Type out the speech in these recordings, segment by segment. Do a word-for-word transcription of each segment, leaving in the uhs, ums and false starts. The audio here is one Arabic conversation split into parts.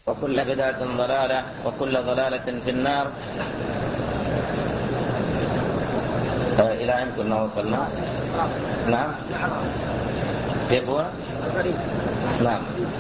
وكل بدعة ضلالة وكل ضلالة في النار. إلى أين كنا وصلنا؟ نعم كيف هو؟ نعم.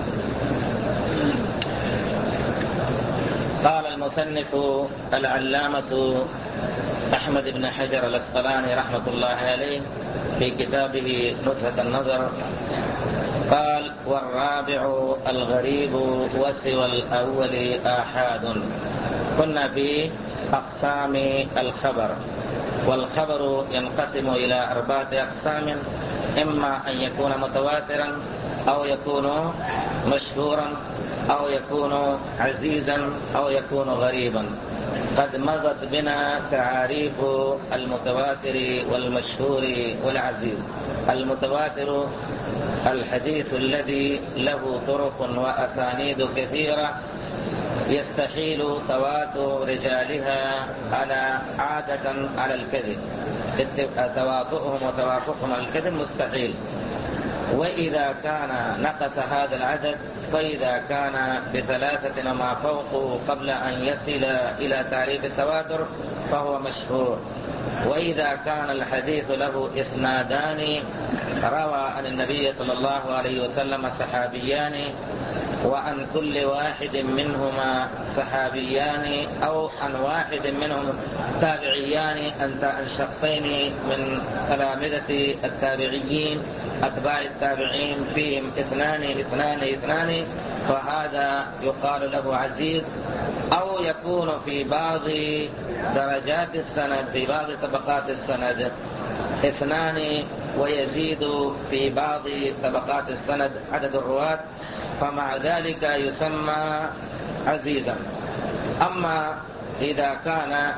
قال المصنف العلامة أحمد بن حجر العسقلاني رحمة الله عليه في كتابه نزهة النظر قال: والرابع الغريب وسوى الأول آحاد. كنا في أقسام الخبر، والخبر ينقسم إلى أربعة أقسام: إما أن يكون متواترا أو يكون مشهورا أو يكون عزيزا أو يكون غريبا. قد مضت بنا تعاريف المتواتر والمشهور والعزيز. المتواتر الحديث الذي له طرق وأسانيد كثيرة يستحيل تواتر رجالها على عادة على الكذب، تواطؤهم وتوافقهم على الكذب مستحيل. وإذا كان نقص هذا العدد، فإذا كان بثلاثة وما فوق قبل أن يصل إلى تعريف التواتر فهو مشهور. وإذا كان الحديث له إسنادان روى عن النبي صلى الله عليه وسلم صحابيان، وعن كل واحد منهما صحابيان أو عن واحد منهم تابعيان أنت عن شخصين من تلامذة التابعيين أتباع التابعين فيهم اثنان اثنان اثنان فهذا يقال له عزيز. أو يكون في بعض درجات السند، في بعض طبقات السند اثنان ويزيد في بعض طبقات السند عدد الرواة، فمع ذلك يسمى عزيزا. أما إذا كان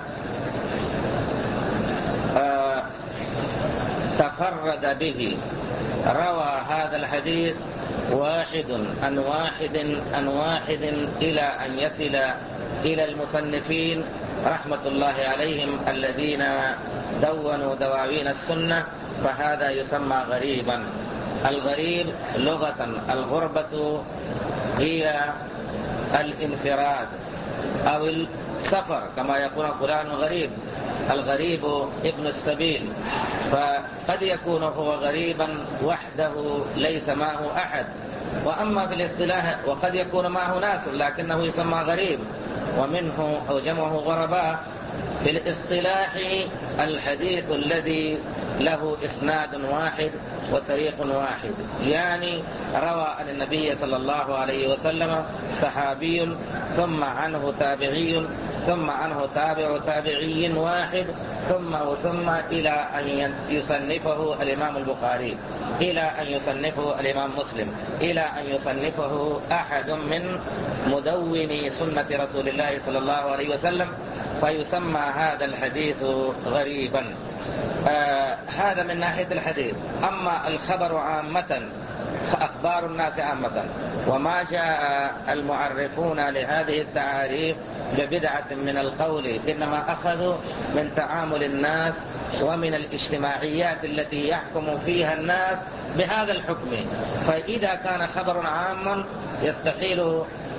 آه تفرد به، روى هذا الحديث واحد عن واحد عن واحد إلى أن يصل إلى المصنفين رحمة الله عليهم الذين دونوا دواوين السنة، فهذا يسمى غريبا. الغريب لغة الغربة هي الانفراد أو السفر، كما يقول فلان غريب. الغريب ابن السبيل، فقد يكون هو غريبا وحده ليس معه أحد. وأما في الاصطلاح وقد يكون معه ناس لكنه يسمى غريب، ومنه أو جمعه غرباء. في الاصطلاح الحديث الذي له إسناد واحد وطريق واحد، يعني روى عن النبي صلى الله عليه وسلم صحابي ثم عنه تابعي ثم عنه تابع تابعي واحد ثم وثم إلى أن يصنفه الإمام البخاري، إلى أن يصنفه الإمام مسلم، إلى أن يصنفه أحد من مدوني سنة رسول الله صلى الله عليه وسلم، فيسمى هذا الحديث غريبا. آه هذا من ناحية الحديث. أما الخبر عامة، أخبار الناس عامة، وما جاء المعرفون لهذه التعاريف ببدعة من القول، إنما أخذوا من تعامل الناس ومن الاجتماعيات التي يحكم فيها الناس بهذا الحكم. فإذا كان خبر عاما يستحيل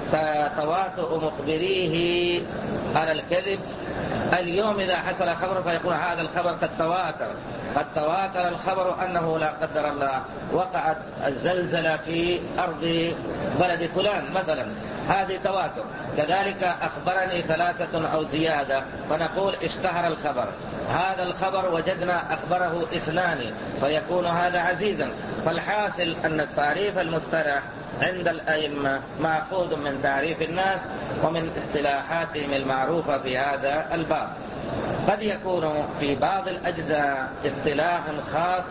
تواطؤ مخبريه على الكذب. اليوم إذا حصل خبر فيقول هذا الخبر قد تواتر، قد تواتر الخبر أنه لا قدر الله وقعت الزلزلة في أرض بلد فلان مثلا، هذه تواتر. كذلك أخبرني ثلاثة أو زيادة فنقول اشتهر الخبر. هذا الخبر وجدنا أخبره اثنان فيكون هذا عزيزا. فالحاصل أن التعريف المصطلح عند الأئمة مأخوذ من تعريف الناس ومن اصطلاحاتهم المعروفة في هذا الباب. قد يكون في بعض الأجزاء اصطلاح خاص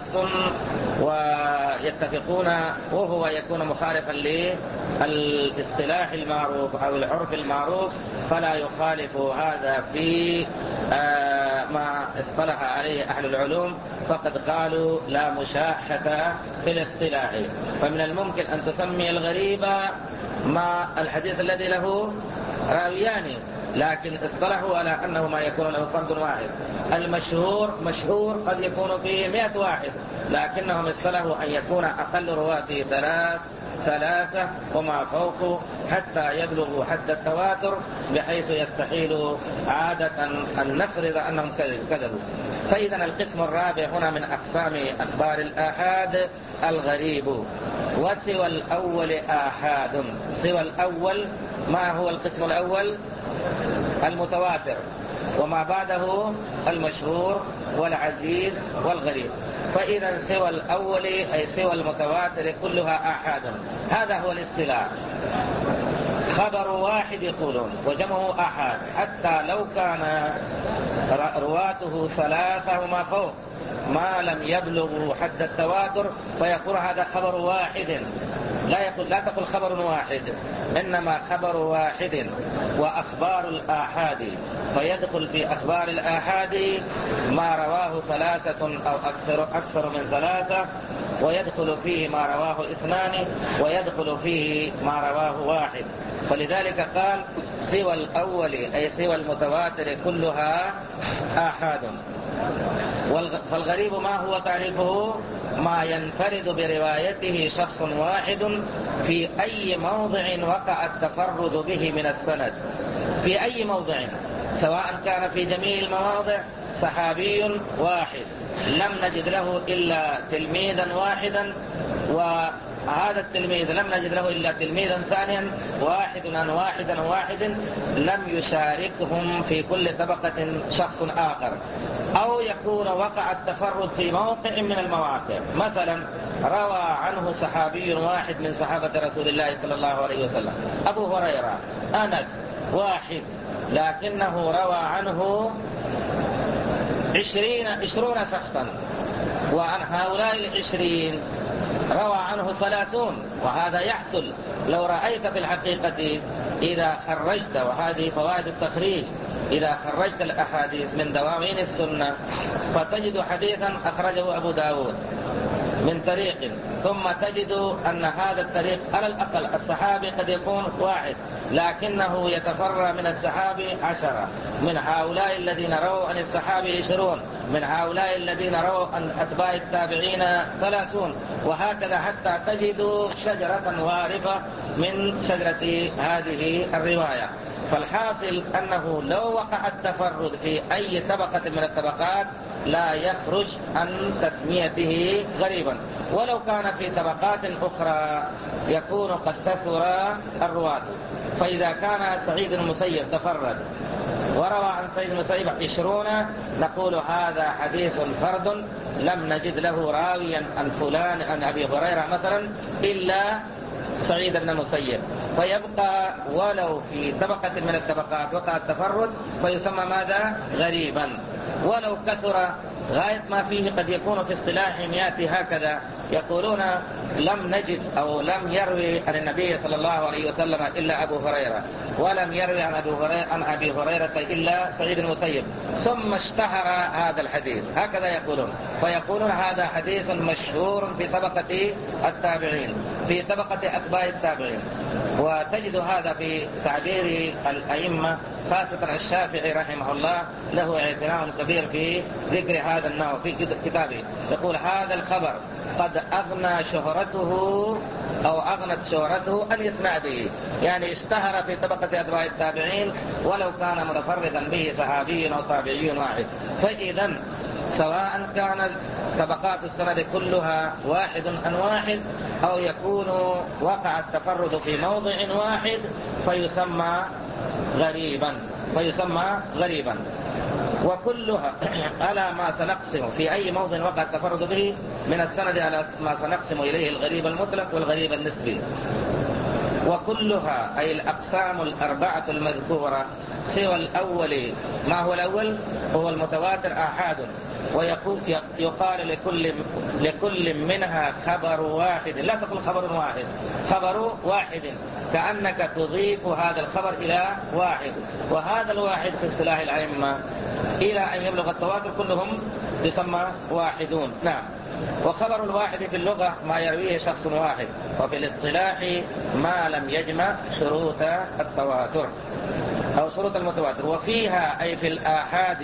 ويتفقون وهو يكون مخالفا للاصطلاح المعروف أو العرف المعروف، فلا يخالف هذا في ما اصطلح عليه أهل العلوم، فقد قالوا لا مشاحة في الاصطلاح. فمن الممكن أن تسمي الغريب مع الحديث الذي له راويان، لكن اصطلحوا على أنه ما يكون له فرد واحد. المشهور مشهور قد يكون فيه مئة واحد، لكنهم اصطلحوا أن يكون أقل رواته ثلاث ثلاثة وما فوق حتى يبلغوا حد التواتر، بحيث يستحيل عادة أن نفرض أنهم كذبوا. فإذا القسم الرابع هنا من أقسام أخبار الآحاد الغريب. وسوى الأول آحاد. سوى الأول، ما هو القسم الأول؟ المتواتر، وما بعده المشهور والعزيز والغريب. فإذا سوى الأول أي سوى المتواتر كلها آحاد. هذا هو الاصطلاح. خبر واحد يقولون وجمعه آحاد، حتى لو كان رواته ثلاثة وما فوق ما لم يبلغوا حد التواتر فيقول هذا خبر واحد. لا يقول لا تقل خبر واحد، إنما خبر واحد. وأخبار الآحاد، فيدخل في أخبار الآحاد ما رواه ثلاثة أو أكثر أكثر من ثلاثة، ويدخل فيه ما رواه اثنان، ويدخل فيه ما رواه واحد. فلذلك قال سوى الأول أي سوى المتواتر كلها آحاد. فالغريب ما هو تعريفه؟ ما ينفرد بروايته شخص واحد في أي موضع وقع التفرد به من السند. في أي موضع، سواء كان في جميع المواضع صحابي واحد لم نجد له إلا تلميذا واحدا، وهذا التلميذ لم نجد له إلا تلميذا ثانيا، واحد عن واحد عن واحد، لم يشاركهم في كل طبقة شخص آخر. أو يكون وقع التفرد في موقع من المواقع، مثلا روى عنه صحابي واحد من صحابة رسول الله صلى الله عليه وسلم، أبو هريرة، أنس، واحد، لكنه روى عنه عشرين عشرون شخصا، وعن هؤلاء العشرين روى عنه ثلاثون. وهذا يحصل لو رأيت في الحقيقة إذا خرجت، وهذه فوائد التخريج، إذا خرجت الأحاديث من دواوين السنة فتجد حديثا أخرجه أبو داود من طريق، ثم تجد أن هذا الطريق على الأقل الصحابي قد يكون واحد، لكنه يتفرع من الصحابي عشرة، من هؤلاء الذين رووا عن الصحابي عشرون، من هؤلاء الذين رووا عن أتباع التابعين ثلاثون، وهكذا حتى تجد شجرة وارفة من شجرة هذه الرواية. فالحاصل أنه لو وقع التفرد في أي طبقة من الطبقات لا يخرج عن تسميته غريبا، ولو كان في طبقات أخرى يكون قد كثر الرواة. فإذا كان سعيد المسيب تفرد وروى عن سعيد المسيب عشرون، نقول هذا حديث فرد لم نجد له راويا عن فلان عن أبي هريرة مثلا إلا سعيد بن المسيب، فيبقى ولو في طبقة من الطبقات وقع التفرد فيسمى ماذا؟ غريبا. ولو كثر غاية ما فيه قد يكون في اصطلاحهم يأتي هكذا، يقولون لم نجد أو لم يروي عن النبي صلى الله عليه وسلم إلا أبو هريرة، ولم يروي عن أبي هريرة, عن أبي هريرة إلا سعيد المسيب، ثم اشتهر هذا الحديث، هكذا يقولون. فيقولون هذا حديث مشهور في طبقة التابعين، في طبقة أتباع التابعين. وتجد هذا في تعبير الأئمة، خاصة الشافعي رحمه الله له اعتناء كبير في ذكر هذا النوع في كتابه. يقول هذا الخبر قد أغنى شهرته أو أغنت شهرته عن إسناده، يعني اشتهر في طبقة أتباع التابعين ولو كان متفردا به صحابي أو تابعي واحد. فإذا سواء كانت طبقات السند كلها واحد عن واحد أو يكون وقع التفرد في موضع واحد فيسمى غريبا فيسمى غريبا وكلها على ما سنقسم في أي موضع وقع التفرد به من السند على ما سنقسم إليه الغريب المطلق والغريب النسبي. وكلها أي الأقسام الأربعة المذكورة سوى الأول. ما هو الأول؟ هو المتواتر آحاد، ويقال لكل لكل منها خبر واحد. لا تقل خبر واحد، خبر واحد، كأنك تضيف هذا الخبر إلى واحد، وهذا الواحد في اصطلاح الأئمة إلى أن يبلغ التواتر كلهم يسمى واحدون. نعم. وخبر الواحد في اللغة ما يرويه شخص واحد، وفي الاصطلاح ما لم يجمع شروط التواتر أو شروط المتواتر. وفيها أي في الآحاد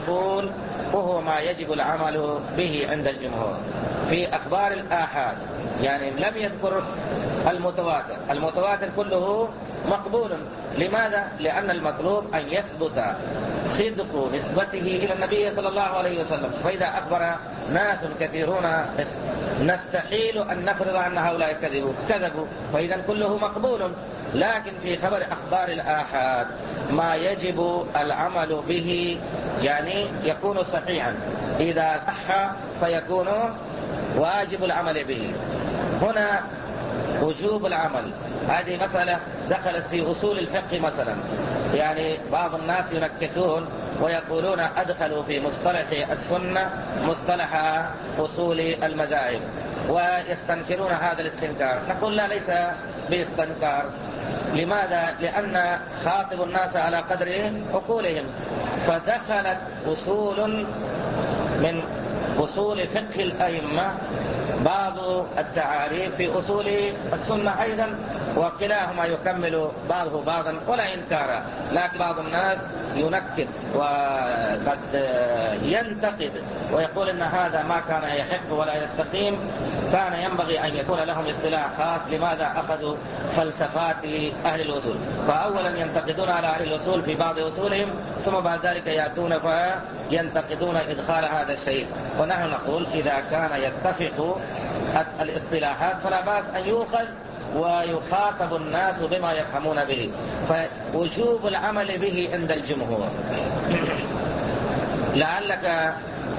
المقبول، وهو ما يجب العمل به عند الجمهور. في أخبار الآحاد يعني لم يذكر المتواتر. المتواتر كله مقبول. لماذا؟ لأن المطلوب أن يثبت صدق نسبته إلى النبي صلى الله عليه وسلم. فإذا أخبر ناس كثيرون نستحيل أن نفرض أن هؤلاء كذبوا كذبوا فإذا كله مقبول. لكن في خبر أخبار الآحاد ما يجب العمل به، يعني يكون صحيحا. إذا صح فيكون واجب العمل به. هنا وجوب العمل، هذه مسألة دخلت في أصول الفقه مثلا. يعني بعض الناس ينكتون ويقولون أدخلوا في مصطلح السنة مصطلح أصول المذاهب ويستنكرون هذا الاستنكار. نقول لا، ليس باستنكار. لماذا؟ لأن خاطب الناس على قدر عقولهم. فدخلت أصول من أصول فقه الأئمة بعض التعاريف في أصول السنة أيضا، وكلاهما يكمل بعضه بعضا ولا إنكار. لكن بعض الناس ينكد وقد ينتقد ويقول إن هذا ما كان يحق ولا يستقيم، كان ينبغي أن يكون لهم اصطلاح خاص. لماذا أخذوا فلسفات أهل الأصول؟ فأولا ينتقدون على أهل الأصول في بعض أصولهم، ثم بعد ذلك يأتون فينتقدون إدخال هذا الشيء. ونحن نقول إذا كان يتفق الاصطلاحات فلا بأس أن يؤخذ ويخاطب الناس بما يفهمون به. فوجوب العمل به عند الجمهور. لعلك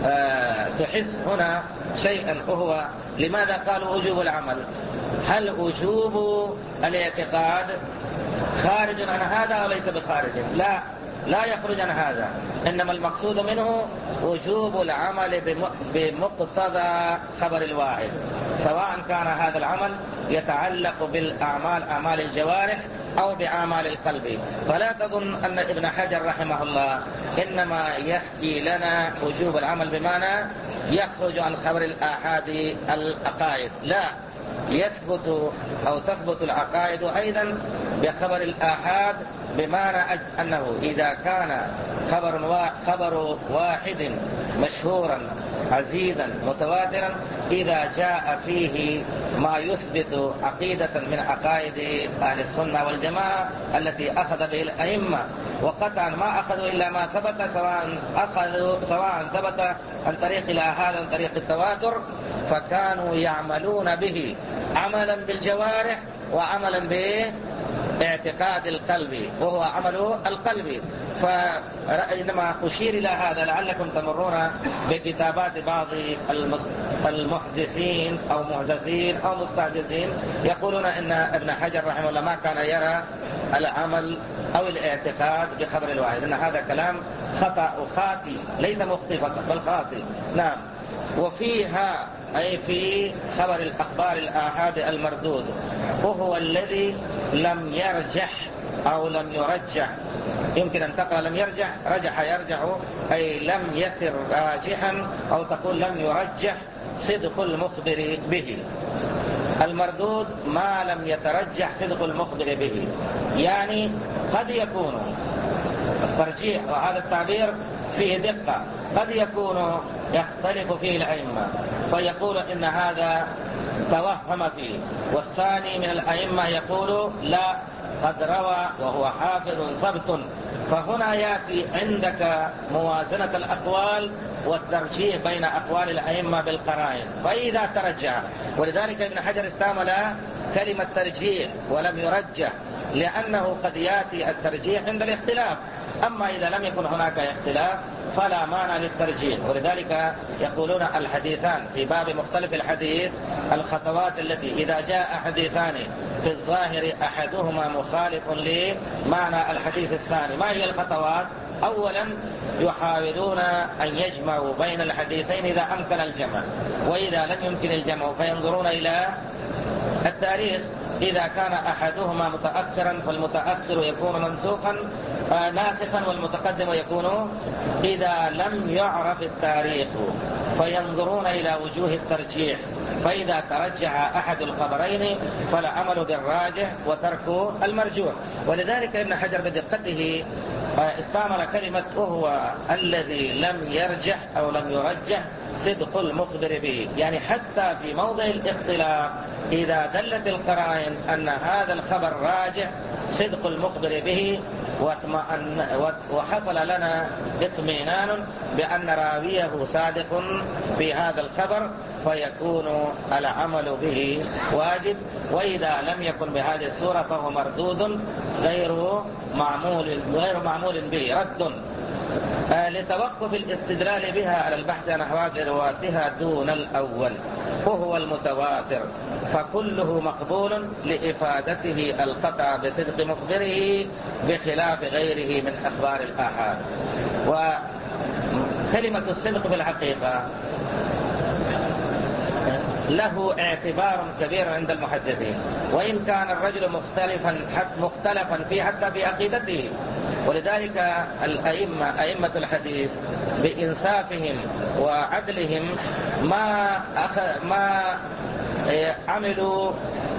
تحس هنا شيئا، وهو لماذا قالوا وجوب العمل؟ هل وجوب الاعتقاد خارج عن هذا وليس بخارج؟ لا، لا يخرج عن هذا. إنما المقصود منه وجوب العمل بمقتضى خبر الواحد، سواء كان هذا العمل يتعلق بالأعمال أعمال الجوارح أو بأعمال القلب. فلا تظن أن ابن حجر رحمه الله إنما يحكي لنا وجوب العمل بمعنى يخرج عن خبر الآحاد العقائد. لا، يثبت أو تثبت العقائد أيضا بخبر الآحاد، بمعنى أنه إذا كان خبر خبر واحد مشهورا عزيزا متواترا، إذا جاء فيه ما يثبت عقيدة من عقائد أهل السنة والجماعة التي أخذ به الأئمة، وقطعا ما أخذوا إلا ما ثبت، سواء أخذوا سواء ثبت عن طريق الآحاد عن طريق التواتر، فكانوا يعملون به عملا بالجوارح وعملا باعتقاد القلب، وهو عمل القلب. فإنما أشير إلى هذا لعلكم تمرون بكتابات بعض المحدثين أو محدثين أو مستحدثين يقولون إن ابن حجر رحمه الله ما كان يرى العمل أو الاعتقاد بخبر الواحد. إن هذا كلام خطأ وخاطئ، ليس مخطئ بل خاطئ. نعم. وفيها أي في خبر الأخبار الآحاد المردود، وهو الذي لم يرجح أو لم يرجح. يمكن أن تقرأ لم يرجح، رجح يرجح، أي لم يسر راجحا، أو تقول لم يرجح صدق المخبر به. المردود ما لم يترجح صدق المخبر به، يعني قد يكون الترجيح، وهذا التعبير فيه دقة، قد يكون يختلف فيه الأئمة فيقول إن هذا توهم فيه، والثاني من الأئمة يقول لا قد روى وهو حافظ ثبت. فهنا يأتي عندك موازنة الأقوال والترجيح بين أقوال الأئمة بالقرائن. فإذا ترجح، ولذلك ابن حجر استعمل كلمة ترجيح ولم يرجح، لأنه قد يأتي الترجيح عند الاختلاف. أما إذا لم يكن هناك اختلاف فلا مانع للترجيح. ولذلك يقولون الحديثان في باب مختلف الحديث الخطوات التي إذا جاء حديثان في الظاهر أحدهما مخالف لمعنى الحديث الثاني، ما هي الخطوات؟ أولا يحاولون أن يجمعوا بين الحديثين إذا أمكن الجمع، وإذا لم يمكن الجمع فينظرون إلى التاريخ. إذا كان أحدهما متأخرا فالمتأخر يكون منسوخا ناسخا، والمتقدم يكون، إذا لم يعرف التاريخ فينظرون إلى وجوه الترجيح. فإذا ترجح أحد الخبرين فالعمل بالراجح وترك المرجوح. ولذلك ابن حجر بدقته استعمل كلمة وهو الذي لم يرجح أو لم يرجح صدق المخبر به، يعني حتى في موضع الاختلاف إذا دلت القرائن أن هذا الخبر راجح صدق المخبر به وحصل لنا اطمئنان بأن راويه صادق في هذا الخبر، فيكون العمل به واجب. وإذا لم يكن بهذه الصورة فهو مردود غير معمول غير معمول به، رد لتوقف الاستدلال بها على البحث عن أحوال رواتها دون الأول، وهو المتواتر، فكله مقبول لإفادته القطع بصدق مخبره بخلاف غيره من أخبار الآحاد. وكلمة الصدق في الحقيقة له اعتبار كبير عند المحدثين، وإن كان الرجل مختلفا مختلفا فيه حتى في عقيدته. ولذلك الأئمة أئمة الحديث بإنصافهم وعدلهم ما أخ... ما عملوا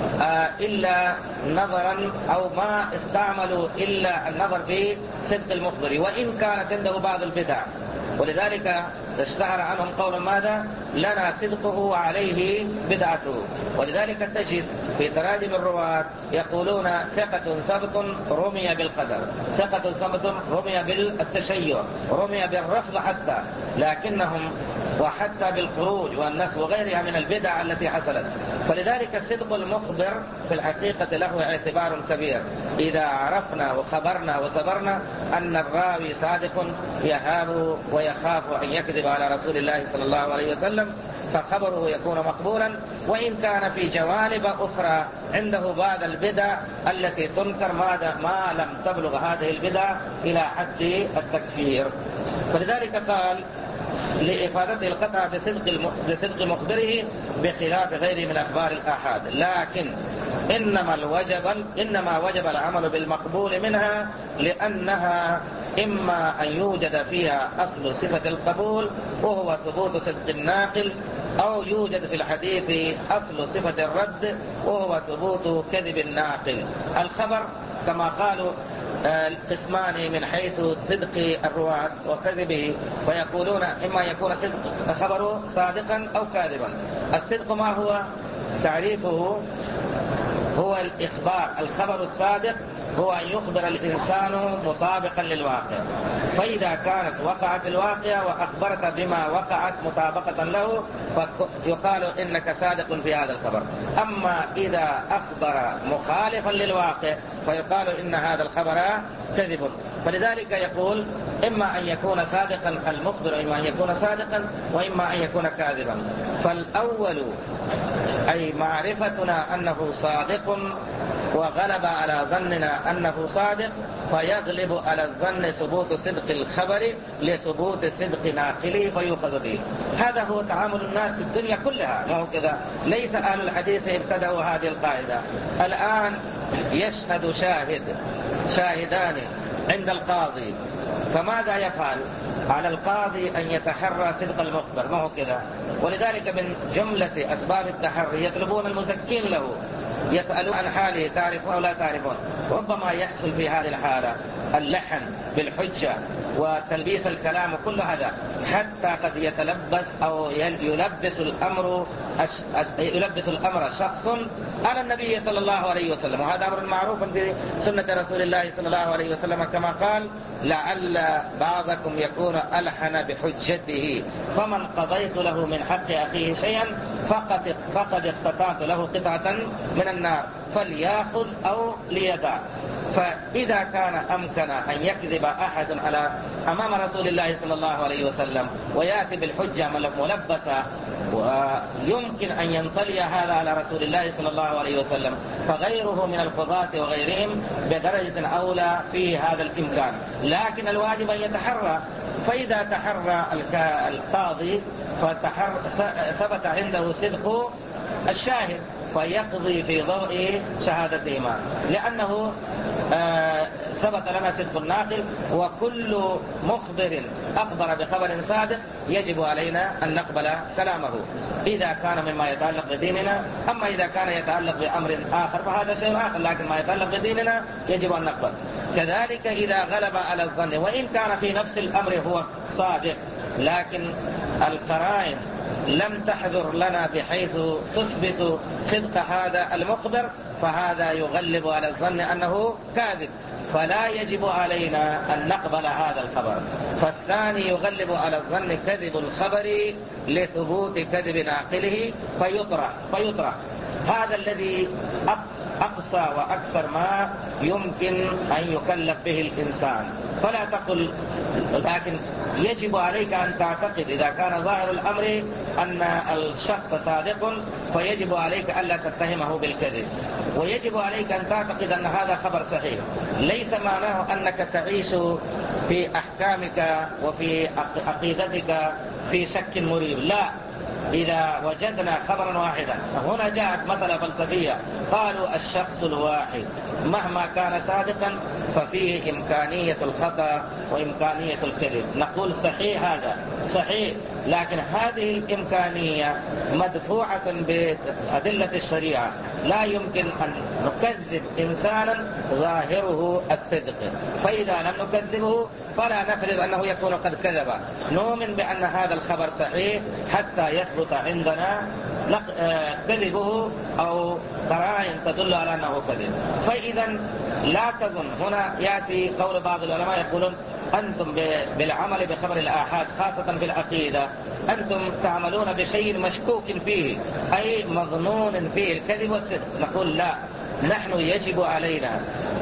إلا نظرا أو ما استعملوا إلا النظر في صدق المخبر، وإن كانت عنده بعض البدع. ولذلك اشتهر عنهم قول ماذا؟ لنا صدقه وعليه بدعته. ولذلك تجد في تراجم الرواة يقولون ثقة ثبت رمي بالقدر، ثقة ثبت رمي بالتشيع، رمي بالرفض حتى، لكنهم وحتى بالخروج والنسب وغيرها من البدع التي حصلت. فلذلك صدق المخبر في الحقيقة له اعتبار كبير. إذا عرفنا وخبرنا وصبرنا أن الراوي صادق يهاب ويخاف أن يكذب على رسول الله صلى الله عليه وسلم، فخبره يكون مقبولا، وإن كان في جوانب أخرى عنده بعض البدع التي تنكر ما لم تبلغ هذه البدع إلى حد التكفير. فلذلك قال لإفادته القطع بصدق بصدق مخبره بخلاف غيره من أخبار الآحاد، لكن إنما الوجب إنما وجب العمل بالمقبول منها، لأنها إما أن يوجد فيها أصل صفة القبول وهو ثبوت صدق الناقل، أو يوجد في الحديث أصل صفة الرد وهو ثبوت كذب الناقل. الخبر كما قالوا القسمان من حيث صدق الرواة وكذبه، فيقولون إما يكون صدق خبره صادقا أو كاذبا. الصدق ما هو؟ تعريفه هو الإخبار. الخبر الصادق هو أن يخبر الإنسان مطابقا للواقع، فإذا كانت وقعت الواقع وأخبرت بما وقعت مطابقة له فيقال إنك صادق في هذا الخبر. أما إذا أخبر مخالفا للواقع فيقال إن هذا الخبر كذب. فلذلك يقول إما أن يكون صادقا المخبر، إما أن يكون صادقا، وإما أن يكون كاذبا. فالأول أي معرفتنا أنه صادق وغلب على ظننا أنه صادق، فيغلب على الظن ثبوت صدق الخبر لثبوت صدق ناقله فيؤخذ به. هذا هو تعامل الناس في الدنيا كلها، ما هو كذا؟ ليس أهل الحديث ابتدعوا هذه القاعدة. الآن يشهد شاهد شاهدان عند القاضي، فماذا يفعل؟ على القاضي أن يتحرى صدق المخبر، ما هو كذا؟ ولذلك من جملة أسباب التحري يطلبون المزكين له، يسألون عن حاله تعرفون أو لا تعرفون. ربما يحصل في هذه الحالة اللحن بالحجة وتلبيس الكلام وكل هذا، حتى قد يتلبس أو يلبس الأمر يلبس الأمر شخص على النبي صلى الله عليه وسلم، وهذا أمر معروف في سنة رسول الله صلى الله عليه وسلم، كما قال لعل بعضكم يكون ألحن بحجته، فمن قضيت له من حق أخيه شيئا فقد فقد اقتطعت له قطعة من النار فليأخذ أو ليدع. فإذا كان أمكن أن يكذب أحد على أمام رسول الله صلى الله عليه وسلم ويأتي بالحجة ملبسة، ويمكن أن ينطلي هذا على رسول الله صلى الله عليه وسلم، فغيره من القضاة وغيرهم بدرجة أولى في هذا الإمكان. لكن الواجب أن يتحرى، فإذا تحرى القاضي ثبت عنده صدق الشاهد فيقضي في ضوء شهادتهما، لأنه ثبت لنا صدق الناقل، وكل مخبر أخبر بخبر صادق يجب علينا أن نقبل كلامه إذا كان مما يتعلق بديننا. أما إذا كان يتعلق بأمر آخر فهذا شيء آخر، لكن ما يتعلق بديننا يجب أن نقبل. كذلك إذا غلب على الظن وإن كان في نفس الأمر هو صادق، لكن القرائن لم تحذر لنا بحيث تثبت صدق هذا المخبر، فهذا يغلب على الظن أنه كاذب، فلا يجب علينا أن نقبل هذا الخبر. فالثاني يغلب على الظن كذب الخبر لثبوت كذب ناقله فيطرح فيطرح هذا الذي أقصى وأكثر ما يمكن أن يكلف به الإنسان. فلا تقل، لكن يجب عليك أن تعتقد إذا كان ظاهر الأمر أن الشخص صادق فيجب عليك ألا تتهمه بالكذب، ويجب عليك أن تعتقد أن هذا خبر صحيح. ليس معناه أنك تعيش في أحكامك وفي عقيدتك في شك مريب، لا. إذا وجدنا خبرا واحدا، هنا جاءت مسألة فلسفية، قالوا الشخص الواحد مهما كان صادقا ففيه إمكانية الخطأ وإمكانية الكذب. نقول صحيح، هذا صحيح، لكن هذه الإمكانية مدفوعة بأدلة الشريعة. لا يمكن أن نكذب إنسانا ظاهره الصدق، فإذا لم نكذبه فلا نفرض أنه يكون قد كذب. نؤمن بأن هذا الخبر صحيح حتى يثبت عندنا كذبه أو قرائن تدل على أنه كذب. فإذا لا تظن، هنا يأتي قول بعض العلماء يقولون أنتم بالعمل بخبر الآحاد خاصة في العقيدة أنتم تعملون بشيء مشكوك فيه، أي مظنون فيه الكذب والصدق. نقول لا، نحن يجب علينا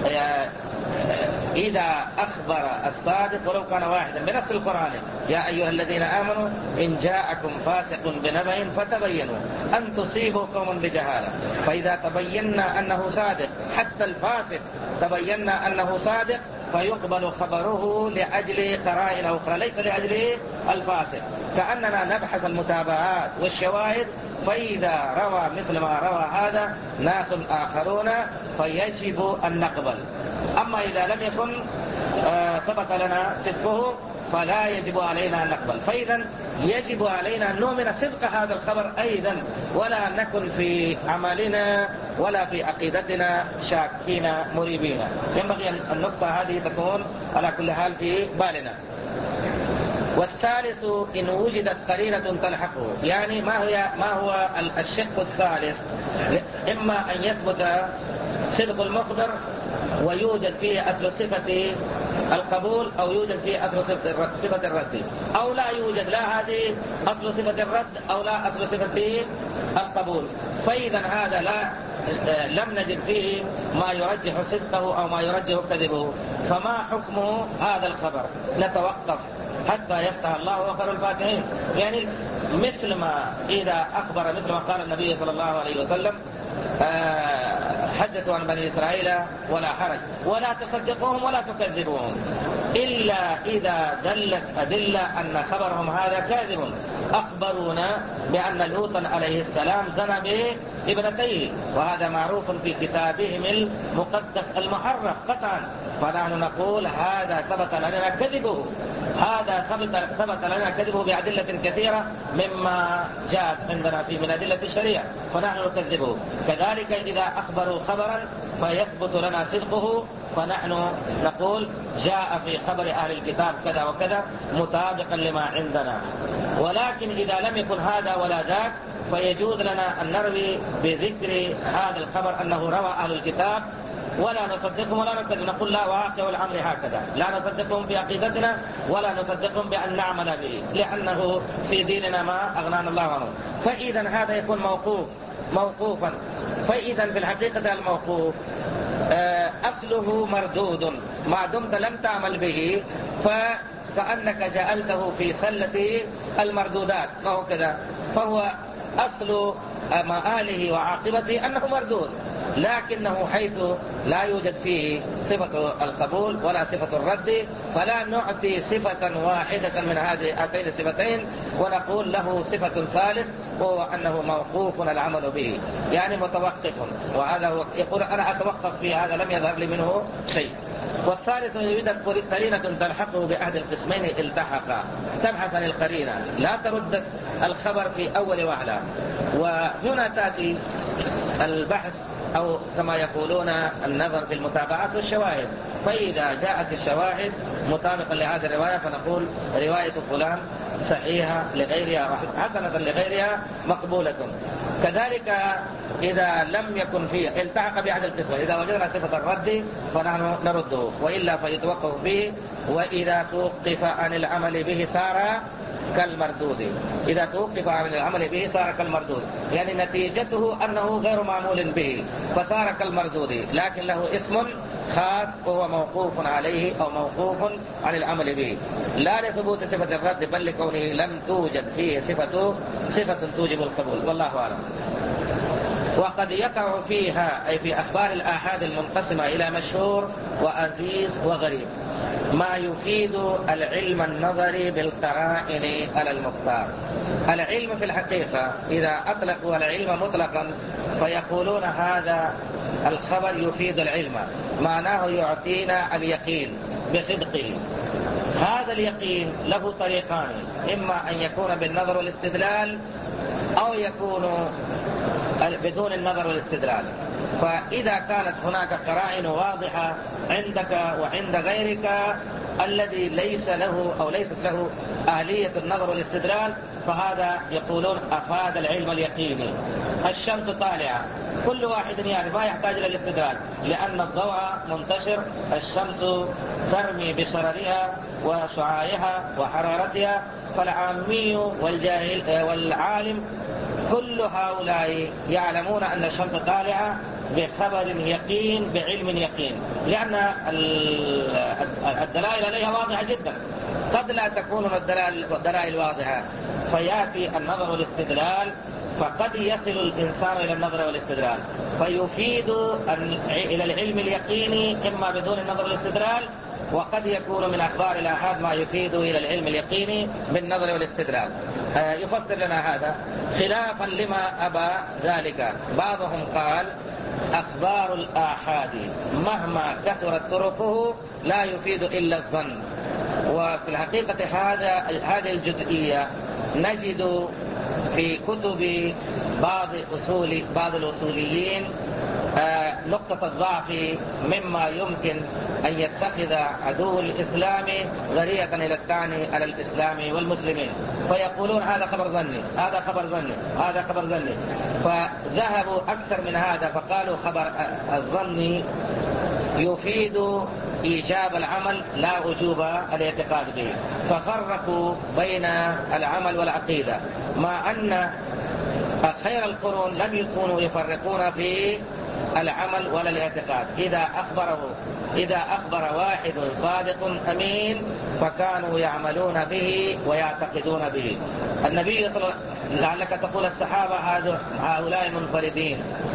إذا أخبر الصادق ولو كان واحدا بنفس القرآن، يا أيها الذين آمنوا إن جاءكم فاسق بنبأ فتبينوا أن تصيبوا قوما بجهالة، فإذا تبينا أنه صادق، حتى الفاسق تبينا أنه صادق، فيقبل خبره لأجل قرائن أخرى ليس لأجل الفاسق. كأننا نبحث المتابعات والشواهد، فإذا روى مثل ما روى هذا ناس آخرون فيجب أن نقبل. أما إذا لم يكن آه ثبت لنا صدقه فلا يجب علينا أن نقبل. فإذا يجب علينا أن نؤمن صدق هذا الخبر أيضا، ولا نكن في عملنا ولا في عقيدتنا شاكين مريبين. ينبغي أن النقطة هذه تكون على كل حال في بالنا. والثالث إن وجدت قرينة تلحقه، يعني ما هي ما هو الشق الثالث؟ إما أن يثبت صدق المخبر ويوجد فيه أصل صفة القبول، أو يوجد فيه أصل صفة الرد، أو لا يوجد لا هذه أصل صفة الرد أو لا أصل صفة القبول. فإذا هذا لا لم نجد فيه ما يرجح صدقه أو ما يرجح كذبه، فما حكم هذا الخبر؟ نتوقف حتى يفتح الله وخير الفاتحين. يعني مثل ما إذا أخبر مثل ما قال النبي صلى الله عليه وسلم حدثوا عن بني إسرائيل ولا حرج، ولا تصدقوهم ولا تكذبوهم إلا إذا دلت أدلة أن خبرهم هذا كاذب. أخبرونا بأن لوطا عليه السلام زنى بابنتيه، وهذا معروف في كتابهم المقدس المحرف قطعا، فنحن نقول هذا ثبت لنا كذبه، هذا ثبت لنا كذبه بأدلة كثيرة مما جاءت عندنا في من أدلة الشريعة، فنحن نكذبه. كذلك إذا أخبروا خبرا فيثبت لنا صدقه، فنحن نقول جاء في خبر أهل الكتاب كذا وكذا مطابقا لما عندنا. ولكن إذا لم يكن هذا ولا ذاك فيجوز لنا أن نروي بذكر هذا الخبر أنه روى أهل الكتاب ولا نصدقهم ولا نكذب. نقول لا، واقع الأمر هكذا، لا نصدقهم في عقيدتنا ولا نصدقهم بأن نعمل به، لأنه في ديننا ما أغنانا الله عنه. فإذا هذا يكون موقوف موقوفا. فإذا في الحقيقة الموقوف أصله مردود، ما دمت لم تعمل به فكأنك جعلته في سلة المردودات، ما هو كذا، فهو أصل مآله وعاقبته أنه مردود، لكنه حيث لا يوجد فيه صفة القبول ولا صفة الرد فلا نعطي صفة واحدة من هذه هاتين الصفتين ونقول له صفة ثالث، وهو أنه موقوف العمل به، يعني متوقف. وهذا هو يقول أنا أتوقف في هذا، لم يظهر لي منه شيء. والثالث يريد قرينة تلحقه بأحد القسمين التحق، تبحث عن القرينة لا ترد الخبر في أول وهلة. وهنا تأتي البحث أو كما يقولون النظر في المتابعات والشواهد. فإذا جاءت الشواهد مطابقا لهذه الرواية فنقول رواية فلان صحيحة لغيرها حسنة لغيرها مقبولة. كذلك إذا لم يكن فيه التحق بأحد القسمين، إذا وجدنا صفة الرد فنحن نرده وإلا فيتوقف فيه، وإذا توقف عن العمل به صار كالمردود. إذا توقف عن العمل به صار كالمردود، يعني نتيجته أنه غير معمول به فصار كالمردود، لكن له اسم خاص وهو موقوف عليه أو موقوف عن العمل به، لا لثبوت صفة الرد بل لكونه لم توجد فيه صفة صفة توجب القبول، والله أعلم. وقد يقع فيها أي في أخبار الآحاد المنقسمة إلى مشهور وعزيز وغريب ما يفيد العلم النظري بالقرائن على المختار. العلم في الحقيقة إذا أطلقوا العلم مطلقا فيقولون هذا الخبر يفيد العلم، معناه يعطينا اليقين بصدقه. هذا اليقين له طريقان، إما أن يكون بالنظر والاستدلال أو يكون بدون النظر والاستدلال. فإذا كانت هناك قرائن واضحة عندك وعند غيرك الذي ليس له أو ليست له آلية النظر والاستدلال فهذا يقولون أفاد العلم اليقيني. الشمس طالعة، كل واحد يعرف ما يحتاج إلى الاستدلال لأن الضوء منتشر، الشمس ترمي بشررها وشعاعها وحرارتها، فالعامي والجاهل والعالم كل هؤلاء يعلمون أن الشمس طالعة بخبر يقين بعلم يقين، لأن الدلائل عليها واضحة جدا. قد لا تكون الدلائل واضحة فيأتي النظر والاستدلال، فقد يصل الإنسان إلى النظر والاستدلال فيفيد إلى العلم اليقيني إما بدون النظر والاستدلال، وقد يكون من أخبار الآحاد ما يفيد إلى العلم اليقيني بالنظر والاستدلال. يفسر لنا هذا خلافا لما أبى ذلك. بعضهم قال أخبار الآحاد مهما كثرت طرقه لا يفيد إلا الظن. وفي الحقيقة هذا هذه الجزئية نجد في كتب بعض أصول بعض الأصوليين آه نقطة الضعف مما يمكن أن يتخذ عدو الإسلام ذريعة إلى الطعن على الإسلام والمسلمين، فيقولون هذا خبر ظني، هذا خبر ظني، هذا خبر ظني، فذهبوا أكثر من هذا فقالوا خبر الظني يفيد إيجاب العمل لا وجوب الاعتقاد به، ففرقوا بين العمل والعقيدة، مع أن خير القرون لم يكونوا يفرقون في العمل ولا الاعتقاد. إذا أخبره إذا أخبر واحد صادق أمين فكانوا يعملون به ويعتقدون به. النبي صلى الله عليه وسلم لعلك تقول الصحابة هؤلاء منفردين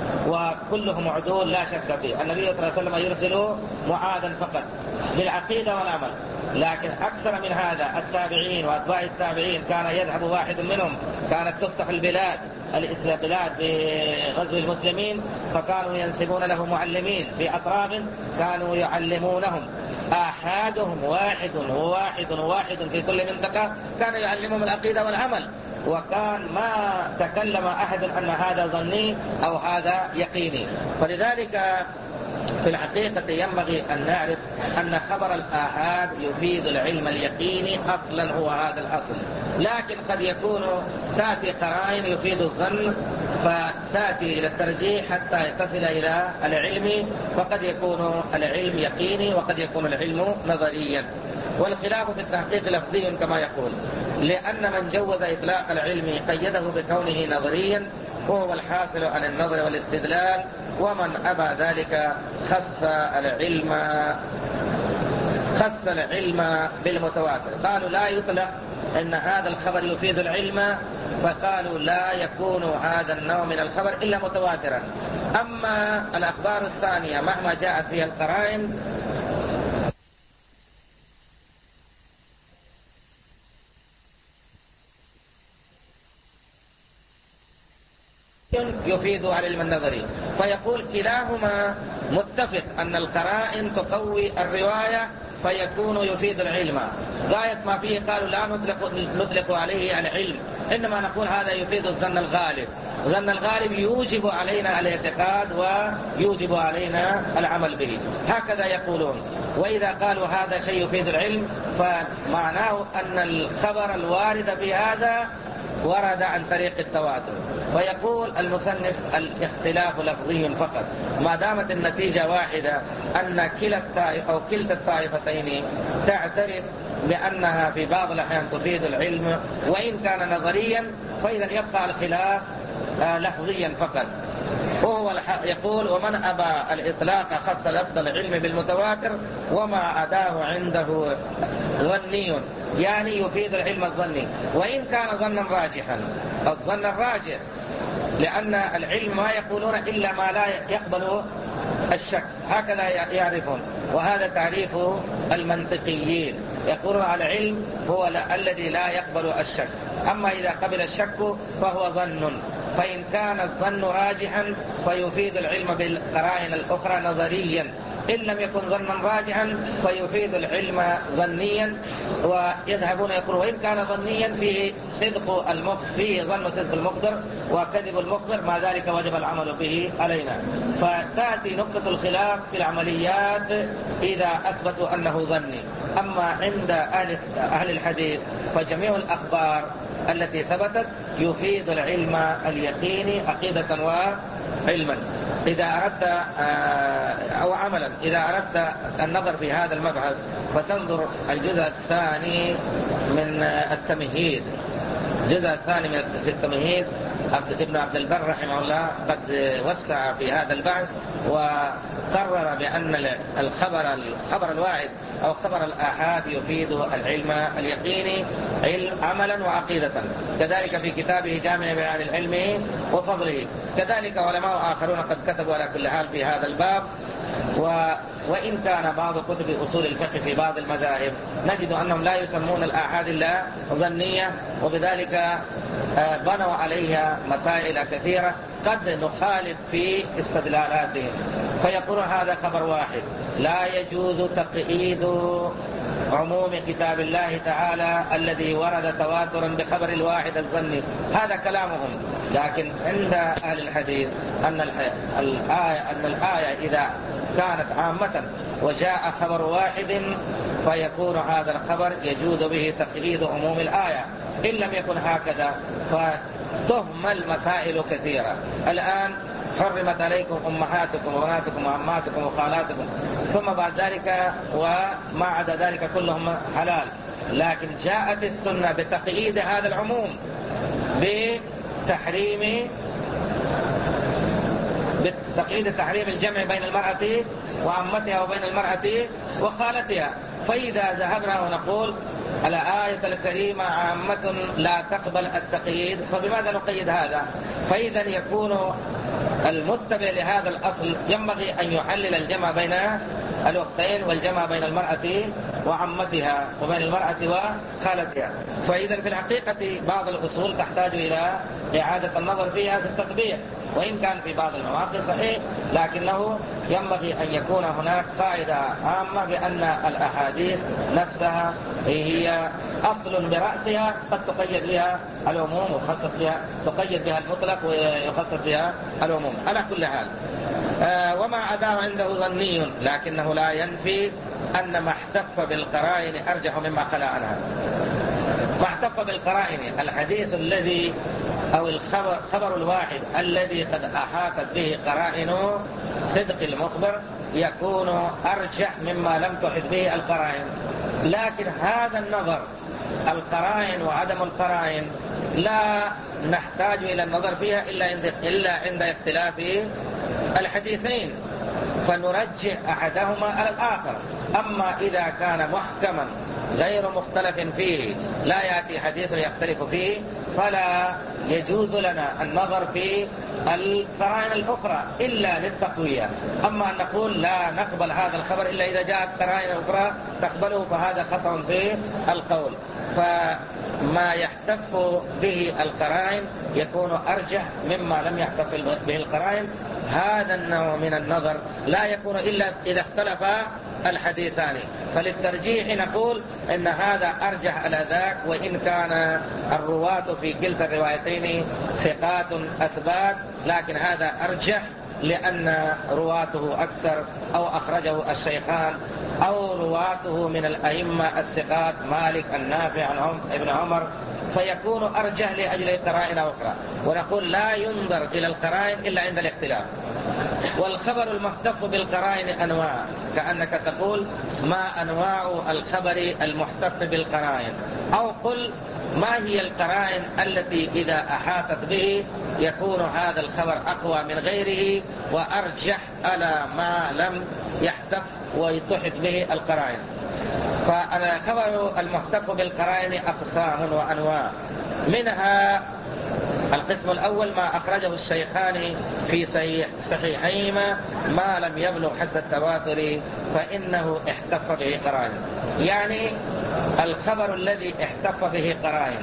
وكلهم عدول لا شك فيه. النبي صلى الله عليه وسلم يرسل معاذا فقط للعقيدة والعمل، لكن أكثر من هذا التابعين وأتباع التابعين كان يذهب واحد منهم، كانت تفتح البلاد الإسلام بلاد بغزو المسلمين فكانوا ينسبون له معلمين في أطراف كانوا يعلمونهم، آحادهم واحد وواحد وواحد في كل منطقة كان يعلمهم العقيدة والعمل، وكان ما تكلم أحد أن هذا ظني أو هذا يقيني. فلذلك في الحقيقة ينبغي أن نعرف أن خبر الآحاد يفيد العلم اليقيني أصلا، هو هذا الأصل، لكن قد يكون تأتي قرائن يفيد الظن فتأتي إلى الترجيح حتى تصل إلى العلم، فقد يكون العلم يقيني وقد يكون العلم نظريا. والخلاف في التحقيق لفظي كما يقول، لأن من جوز إطلاق العلم قيده بكونه نظريا وهو الحاصل عن النظر والاستدلال، ومن أبى ذلك خص العلم خص العلم بالمتواتر. قالوا لا يطلق أن هذا الخبر يفيد العلم، فقالوا لا يكون هذا النوع من الخبر إلا متواترا. أما الأخبار الثانية مهما جاءت فيها القرائن يفيد العلم النظري. فيقول كلاهما متفق أن القرائن تقوي الرواية فيكون يفيد العلم. غاية ما فيه قالوا لا نطلق, نطلق عليه العلم، إنما نقول هذا يفيد الظن الغالب. ظن الغالب يوجب علينا الاعتقاد ويوجب علينا العمل به، هكذا يقولون. وإذا قالوا هذا شيء يفيد العلم فمعناه أن الخبر الوارد في هذا ورد عن طريق التواتر. ويقول المصنف الاختلاف لفظي فقط، ما دامت النتيجة واحدة أن كلا الطائفة أو كلتا الطائفتين تعترف بأنها في بعض الأحيان تفيد العلم وإن كان نظريا، فإذا يبقى الخلاف لفظيا فقط. وهو يقول ومن أبى الإطلاق خص لفظ العلم بالمتواتر وما عداه عنده ظني، يعني يفيد العلم الظني وإن كان ظنا راجحا. الظن الراجح لأن العلم ما يقولون إلا ما لا يقبل الشك، هكذا يعرفون، وهذا تعريف المنطقيين. يقولون على العلم هو الذي لا يقبل الشك، أما إذا قبل الشك فهو ظن. فإن كان الظن راجحا فيفيد العلم بالقرائن الأخرى نظريا، إن لم يكن ظنا راجحا فيفيد العلم ظنيا. ويذهبون يقولون وإن كان ظنيا فيه صدق المخبر، فيه ظن صدق المخبر وكذب المخبر، ما ذلك وجب العمل به علينا. فتأتي نقطة الخلاف في العمليات إذا أثبتوا أنه ظني. أما عند أهل, أهل الحديث فجميع الأخبار التي ثبتت يفيد العلم اليقيني عقيدة وعلما. إذا أردت أو عملا إذا أردت النظر في هذا المبحث فتنظر الجزء الثاني من التمهيد. الجزء الثاني من التمهيد ابن عبد البر رحمه الله قد وسع في هذا البحث وقرر بأن الخبر الخبر الواحد أو خبر الآحاد يفيد العلم اليقيني علم عملا وعقيدة. كذلك في كتابه جامع بيان العلم وفضله. كذلك علماء آخرون قد كتبوا على كل حال في هذا الباب. و... وإن كان بعض كتب أصول الفقه في بعض المذاهب نجد أنهم لا يسمون الآحاد إلا ظنية، وبذلك بنوا عليها مسائل كثيرة قد نخالف في استدلالاتهم. فيقول هذا خبر واحد لا يجوز تقييد عموم كتاب الله تعالى الذي ورد تواترا بخبر الواحد الظني، هذا كلامهم. لكن عند أهل الحديث أن الآية, أن الآية إذا كانت عامة وجاء خبر واحد فيكون هذا الخبر يجوز به تقييد عموم الآية. إن لم يكن هكذا فتهمل مسائل كثيرة. الآن حرمت عليكم أمهاتكم وبناتكم وعماتكم وخالاتكم، ثم بعد ذلك وما عدا ذلك كلهم حلال. لكن جاءت السنة بتقييد هذا العموم بتحريم بتقييد تحريم الجمع بين المرأة وعمتها وبين المرأة وخالتها. فإذا ذهبنا ونقول الآية الكريمة عامة لا تقبل التقييد، فبماذا نقيد هذا؟ فإذا يكون المتبع لهذا الأصل ينبغي أن يحلل الجمع بين الأختين والجمع بين المرأة وعمتها وبين المرأة وخالتها. فإذا في الحقيقة بعض الأصول تحتاج إلى إعادة النظر فيها في التطبيق، وإن كان في بعض المواقع صحيح، لكنه ينبغي أن يكون هناك قاعدة عامة بأن الأحاديث نفسها هي أصل برأسها قد تقيد بها العموم وتخصص بها تقيد بها المطلق ويخصص بها العموم. على كل حال آه وما عداه عنده ظني، لكنه لا ينفي أن ما احتف بالقرائن أرجح مما خلا عنها. ما احتف بالقرائن الحديث الذي أو الخبر خبر الواحد الذي قد أحاطت به قرائن صدق المخبر يكون أرجح مما لم تحط به القرائن. لكن هذا النظر القرائن وعدم القرائن لا نحتاج إلى النظر فيها إلا عند إلا عند اختلاف الحديثين فنرجح أحدهما على الآخر. أما إذا كان محكما غير مختلف فيه لا يأتي حديث يختلف فيه فلا يجوز لنا النظر في القرائن الأخرى إلا للتقوية. أما أن نقول لا نقبل هذا الخبر إلا إذا جاءت قرائن أخرى تقبله فهذا خطأ في القول. ما يحتف به القرائن يكون أرجح مما لم يحتف به القرائن. هذا النوع من النظر لا يكون إلا إذا اختلف الحديثان، فللترجيح نقول إن هذا أرجح على ذاك، وإن كان الرواة في كلتا الروايتين ثقات أثبات، لكن هذا أرجح لأن رواته أكثر، أو أخرجه الشيخان، أو رواته من الأئمة الثقات مالك النافع عن ابن عمر، فيكون أرجح لأجل قرائن أخرى. ونقول لا ينظر إلى القرائن إلا عند الاختلاف. والخبر المحتف بالقرائن أنواع، كأنك تقول ما أنواع الخبر المحتف بالقرائن، أو قل ما هي القرائن التي إذا أحاطت به يكون هذا الخبر أقوى من غيره وأرجح على ما لم يحتف ويتحف به القرائن. فالخبر المحتف بالقرائن أقسام وأنواع، منها القسم الأول ما أخرجه الشيخان في صحيحيهما ما لم يبلغ حد التواتر فإنه احتف به قرائن. يعني الخبر الذي احتف به قرائن،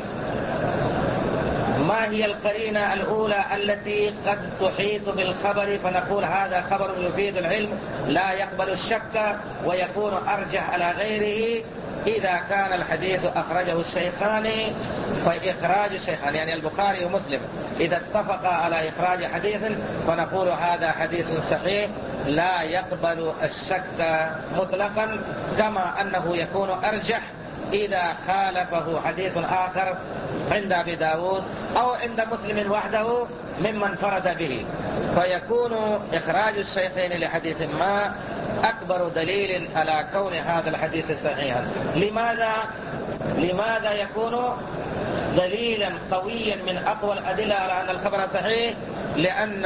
ما هي القرينة الأولى التي قد تحيط بالخبر فنقول هذا خبر يفيد العلم لا يقبل الشك ويكون أرجح على غيره؟ إذا كان الحديث أخرجه الشيخان فإخراج الشيخان، يعني البخاري ومسلم إذا اتفقا على إخراج حديث فنقول هذا حديث صحيح لا يقبل الشك مطلقا، كما أنه يكون أرجح إذا خالفه حديث آخر عند أبي داود أو عند مسلم وحده ممن فرد به، فيكون إخراج الشيخين لحديث ما أكبر دليل على كون هذا الحديث صحيحا. لماذا؟ لماذا يكون دليلا قويا من أقوى الأدلة على أن الخبر صحيح؟ لأن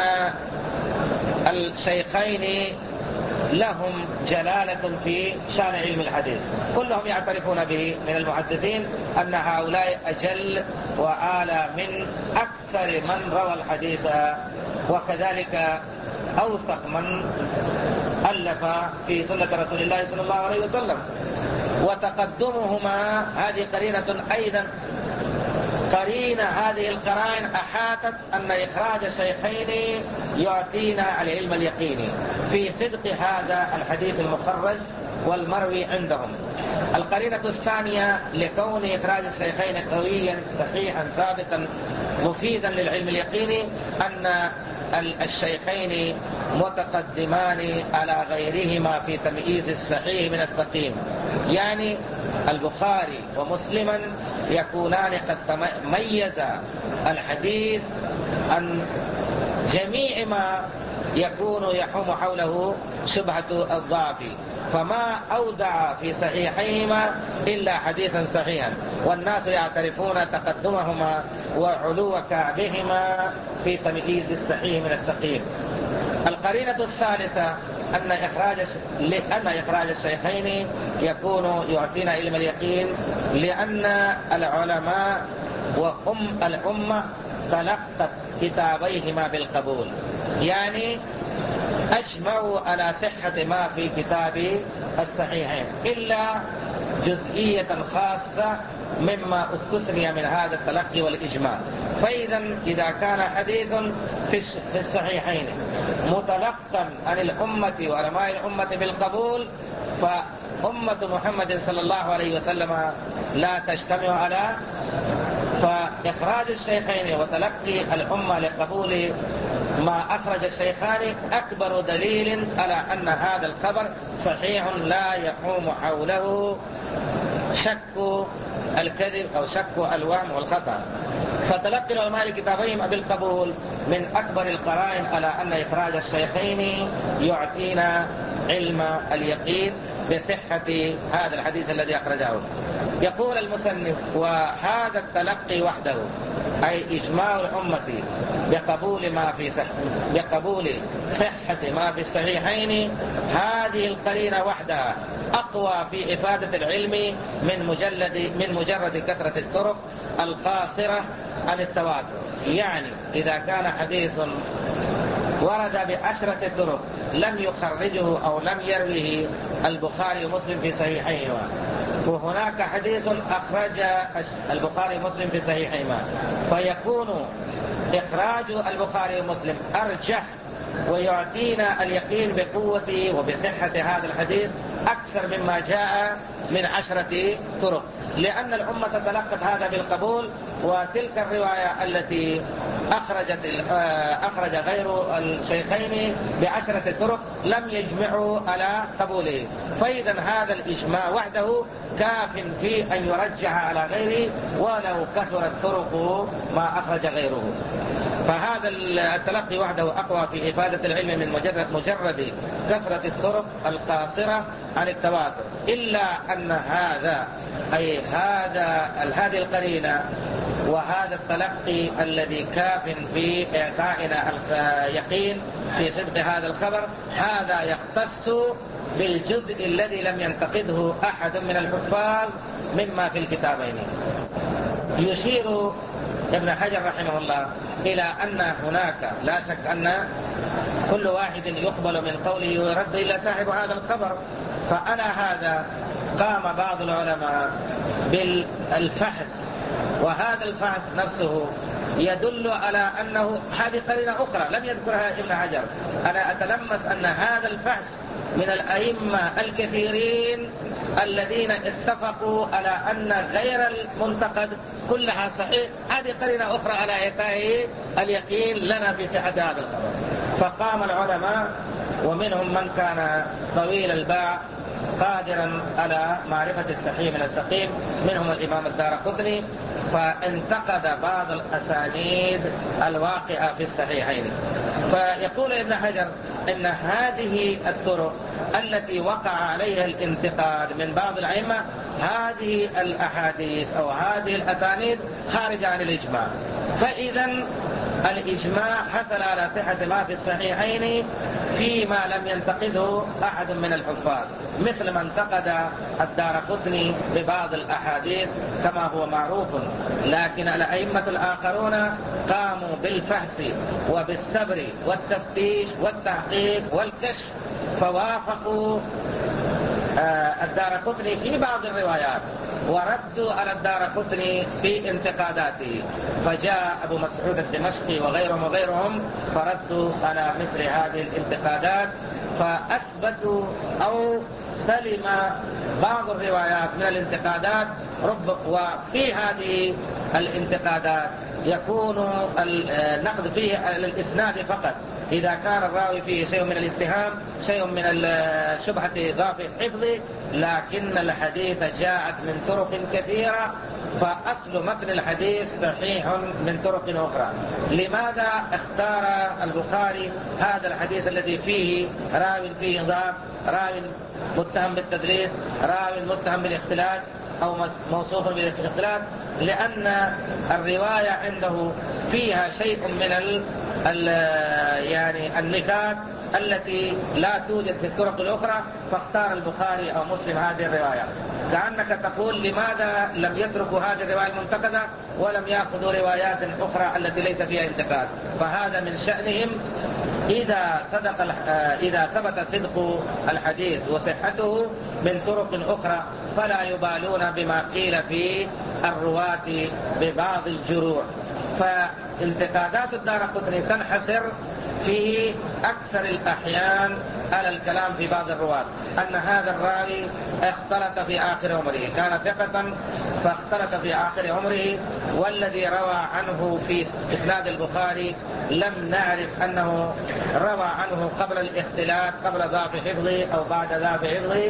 الشيخين لهم جلالة في شأن علم الحديث، كلهم يعترفون به من المحدثين أن هؤلاء أجل وأعلى من أكثر من روى الحديث، وكذلك أوثق من ألف في سنة رسول الله صلى الله عليه وسلم. وتقدمهما هذه قرينة أيضا، قرينة هذه القرائن أحاطت أن إخراج الشيخين يعطينا العلم اليقيني في صدق هذا الحديث المخرج والمروي عندهم. القرينة الثانية لكون إخراج الشيخين قويا صحيحا ثابتا مفيدا للعلم اليقيني أن الشيخين متقدمان على غيرهما في تمييز الصحيح من السقيم، يعني البخاري ومسلما يكونان قد ميزا الحديث عن جميع ما يكون يحوم حوله شبهة الضعف، فما أودع في صحيحيهما إلا حديثا صحيحا، والناس يعترفون تقدمهما وعلو كعبهما في تمييز الصحيح من السقيم. القرينة الثالثة أن إخراج لأن إخراج الشيخين يكون يعطينا علم اليقين، لأن العلماء وأم الأمة تلقت كتابيهما بالقبول، يعني أجمعوا على صحة ما في كتاب الصحيحين إلا جزئية خاصة مما استثني من هذا التلقي والإجماع. فإذا إذا كان حديث في الصحيحين متلقا عن الأمة وعلماء الأمة بالقبول، فأمة محمد صلى الله عليه وسلم لا تجتمع على فإخراج الشيخين وتلقي الأمة لقبول ما أخرج الشيخان أكبر دليل على أن هذا الخبر صحيح لا يحوم حوله شك الكذب أو شك الوهم والخطأ. فتلقي العلماء كتابهم بالقبول من أكبر القرائن على أن إخراج الشيخين يعطينا علم اليقين بصحة هذا الحديث الذي أخرجه. يقول المصنف: وهذا التلقي وحده أي إجماع الأمة بقبول ما في صحة بقبول صحة ما في الصحيحين، هذه القرينة وحدها أقوى في إفادة العلم من مجلد من مجرد كثرة الطرق القاصرة عن التواتر. يعني إذا كان حديث ورد بعشرة طرق لم يخرجه أو لم يروه البخاري ومسلم في صحيحيهما، وهناك حديث أخرج البخاري ومسلم في صحيحهما، فيكون إخراج البخاري ومسلم أرجح ويعطينا اليقين بقوة وبصحة هذا الحديث أكثر مما جاء من عشرة طرق، لأن الأمة تلقت هذا بالقبول، وتلك الرواية التي أخرجت أخرج غير الشيخين بعشرة طرق لم يجمعوا على قبوله. فإذا هذا الإجماع وحده كاف في أن يرجح على غيره ولو كثرت طرق ما أخرج غيره. فهذا التلقي وحده أقوى في إفادة العلم من مجرد, مجرد كثرة الطرق القاصرة عن التواتر، إلا أن هذا أي هذا هذه القرينة وهذا التلقي الذي كاف في إعطائنا اليقين في صدق هذا الخبر، هذا يختص بالجزء الذي لم ينتقده أحد من الحفاظ مما في الكتابين. يشير ابن حجر رحمه الله إلى أن هناك لا شك أن كل واحد يقبل من قوله ويرد إلى صاحب هذا الخبر، فعلى هذا قام بعض العلماء بالفحص، وهذا الفحص نفسه يدل على أنه هذه قرينة أخرى لم يذكرها ابن حجر. أنا أتلمس أن هذا الفحص من الأئمة الكثيرين الذين اتفقوا على أن غير المنتقد كلها صحيح، هذه قرينة أخرى على إعطاء اليقين لنا في صحة هذا الخبر. فقام العلماء ومنهم من كان طويل الباع قادرا على معرفة الصحيح من السقيم، منهم الإمام الدارقطني، فانتقد بعض الأسانيد الواقعة في الصحيحين. فيقول ابن حجر إن هذه الطرق التي وقع عليها الانتقاد من بعض الأئمة هذه الأحاديث أو هذه الأسانيد خارجة عن الإجماع، فإذا الإجماع حصل على صحة ما في الصحيحين فيما لم ينتقده أحد من الحفاظ، مثل ما انتقد الدارقطني ببعض الأحاديث كما هو معروف، لكن الأئمة الآخرون قاموا بالفحص وبالصبر والتفتيش والتحقيق والكشف، فوافقوا الدارقطني في بعض الروايات وردوا على الدارقطني في انتقاداته، فجاء أبو مسعود الدمشقي وغيرهم وغيرهم فردوا على مثل هذه الانتقادات، فأثبتوا أو سلم بعض الروايات من الانتقادات. رب وفي هذه الانتقادات يكون النقد فيه على الإسناد فقط، إذا كان الراوي فيه شيء من الاتهام شيء من الشبهة ضعف حفظه، لكن الحديث جاءت من طرق كثيرة، فأصل متن الحديث صحيح من طرق أخرى. لماذا اختار البخاري هذا الحديث الذي فيه راوي فيه ضعف، راوي متهم بالتدليس، راوي متهم بالاختلاس أو موصوف بالاختلاس؟ لأن الرواية عنده فيها شيء من ال ال يعني النكات التي لا توجد في الطرق الأخرى، فاختار البخاري أو مسلم هذه الرواية. كأنك تقول لماذا لم يتركوا هذه الرواية المنتقدة ولم يأخذوا روايات أخرى التي ليس فيها انتقاد؟ فهذا من شأنهم إذا صدق إذا ثبت صدق الحديث وصحته من طرق أخرى فلا يبالون بما قيل في الرواة ببعض الجروح. فانتقادات الدارقطني تنحصر في أكثر الأحيان على الكلام في بعض الرواة أن هذا الراوي اختلط في آخر عمره، كان ثقة فاختلط في آخر عمره، والذي روى عنه في إسناد البخاري لم نعرف أنه روى عنه قبل الاختلاط، قبل ضعف حفظه أو بعد ضعف حفظه.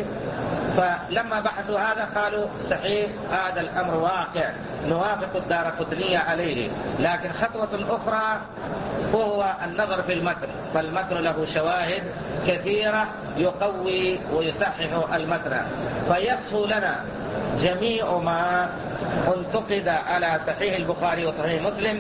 فلما بحثوا هذا قالوا صحيح هذا الأمر واقع نوافق الدارقطني عليه، لكن خطوة أخرى وهو النظر في المتن، فالمتن له شواهد كثيرة يقوي ويصحح المتن، فيسهل لنا جميع ما انتقد على صحيح البخاري وصحيح مسلم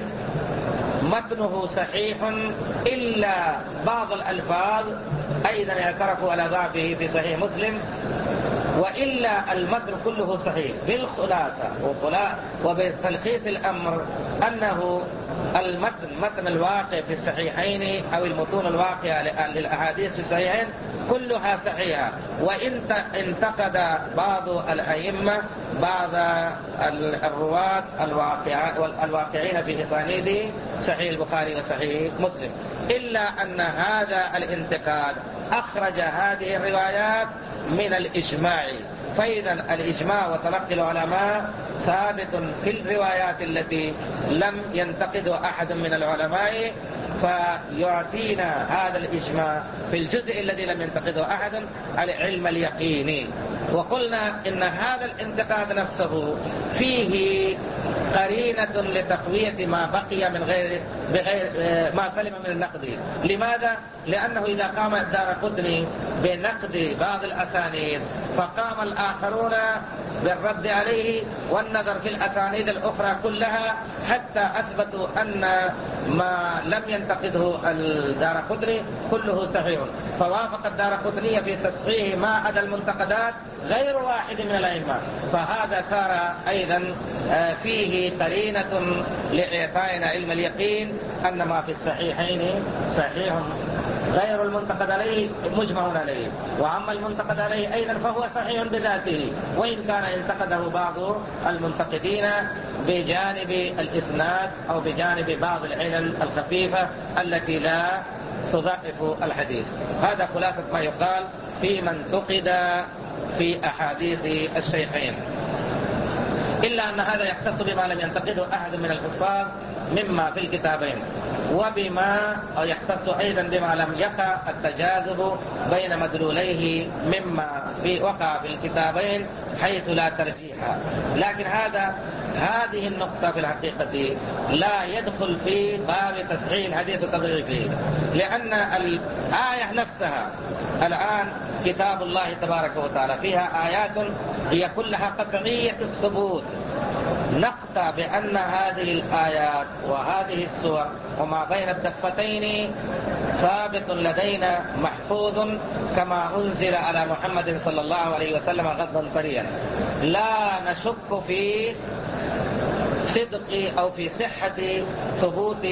متنه صحيح إلا بعض الألفاظ أيضا اعترفوا على ضعفه في صحيح مسلم، وإلا المتن كله صحيح. بالخلاصة وبتلخيص الأمر أنه المتن متن الواقع في الصحيحين أو المتون الواقعة للأحاديث في الصحيحين كلها صحيحة، وإن انتقد بعض الأئمة بعض الرواة الواقعين في أسانيد صحيح البخاري وصحيح مسلم، إلا أن هذا الانتقاد أخرج هذه الروايات من الإجماع. فإذا الإجماع وتلقي العلماء ثابت في الروايات التي لم ينتقده أحد من العلماء، فيعطينا هذا الإجماع في الجزء الذي لم ينتقده أحد العلم اليقيني. وقلنا إن هذا الانتقاد نفسه فيه قرينة لتقوية ما بقي من غير بغير ما سلم من النقد. لماذا؟ لأنه إذا قام الدارقطني بنقد بعض الأسانيد فقام الآخرون بالرد عليه والنظر في الأسانيد الأخرى كلها حتى أثبتوا أن ما لم ينتقده الدارقطني كله صحيح، فوافق الدارقطني في تصحيح ما عدا المنتقدات غير واحد من الأئمة. فهذا صار أيضا فيه قرينة لإعطائنا علم اليقين أن ما في الصحيحين صحيح غير المنتقد عليه مجمع عليه، وأما المنتقد عليه أيضا فهو صحيح بذاته، وإن كان انتقده بعض المنتقدين بجانب الإسناد أو بجانب بعض العلل الخفيفة التي لا تضعف الحديث. هذا خلاصة ما يقال في من انتقد في أحاديث الشيخين، إلا أن هذا يختص بما لم ينتقده أحد من الحفاظ مما في الكتابين، وبما يختص أيضا بما لم يقع التجاذب بين مدلوليه مما في وقع في الكتابين حيث لا ترجيح. لكن هذا هذه النقطة في الحقيقة لا يدخل في باب تصحيح الحديث وتضعيفه، لأن الآية نفسها الآن كتاب الله تبارك وتعالى فيها آيات هي كلها قطعية الثبوت، نقطع بأن هذه الآيات وهذه السور وما بين الدفتين ثابت لدينا محفوظ كما أنزل على محمد صلى الله عليه وسلم غضا طريا، لا نشك في صدق أو في صحة ثبوت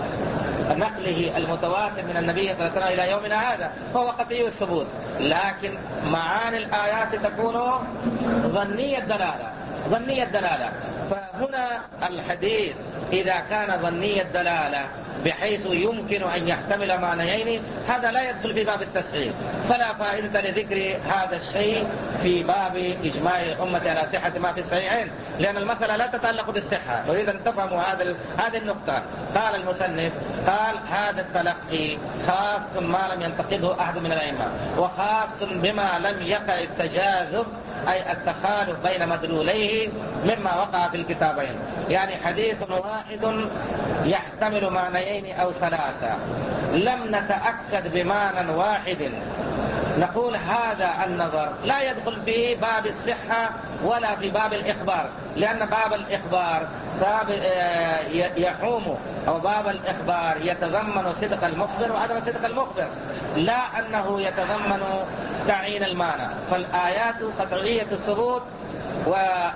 نقله المتواتر من النبي صلى الله عليه وسلم إلى يومنا هذا، فهو قطعي الثبوت. لكن معاني الآيات تكون ظنية الدلالة ظنية الدلالة فهنا الحديث إذا كان ظنية الدلالة بحيث يمكن أن يحتمل معنيين هذا لا يدخل في باب التصحيح، فلا فائدة لذكر هذا الشيء في باب إجماع الأمة على صحة ما في الصحيحين، لأن المسألة لا تتعلق بالصحة. وإذا تفهموا هذا هذه النقطة، قال المصنف قال هذا التلقي خاص ما لم ينتقده أحد من الأئمة، وخاص بما لم يقع التجاذب أي التخالف بين مدلوليه مما وقع في الكتابين. يعني حديث واحد يحتمل معنيين أو ثلاثة لم نتأكد بمعنى واحد نقول هذا النظر لا يدخل في باب الصحة ولا في باب الإخبار، لأن باب الإخبار باب يحوم أو باب الإخبار يتضمن صدق المخبر وعدم صدق المخبر، لا أنه يتضمن تعيين المعنى. فالآيات قطعية الثبوت و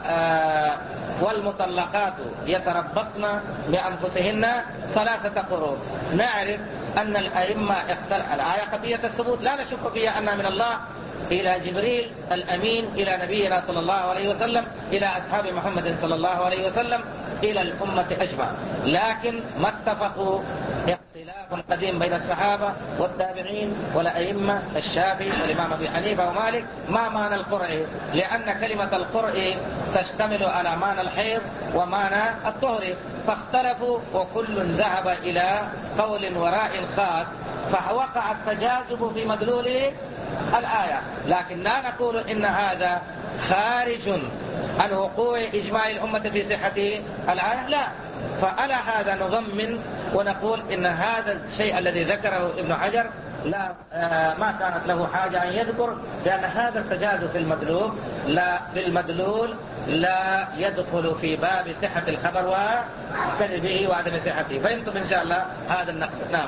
والمطلقات يتربصن بأنفسهن ثلاثة قروء. نعرف أن الأئمة اختلف الآية قطعية الثبوت لا نشك فيها أنها من الله إلى جبريل الأمين إلى نبينا صلى الله عليه وسلم إلى أصحاب محمد صلى الله عليه وسلم إلى الأمة أجمع، لكن ما اتفقوا اختلاف قديم بين الصحابة والتابعين والأئمة الشافعي والإمام أبي حنيفة ومالك ما معنى القرء، لأن كلمة القرء تشتمل على معنى الحيض ومعنى الطهر، فاختلفوا وكل ذهب إلى قول وراء خاص، فوقع التجاذب في مدلول الآية. لكن لا نقول إن هذا خارج عن وقوع إجماع الأمة في صحة الآية، لا، فعلى هذا نضمن ونقول إن هذا الشيء الذي ذكره ابن حجر لا آه ما كانت له حاجة أن يذكر، لأن هذا التجاذب في المدلول لا في المدلول لا يدخل في باب صحة الخبر وكذبه وعدم صحته. فهمتم إن شاء الله هذا النقد. نعم.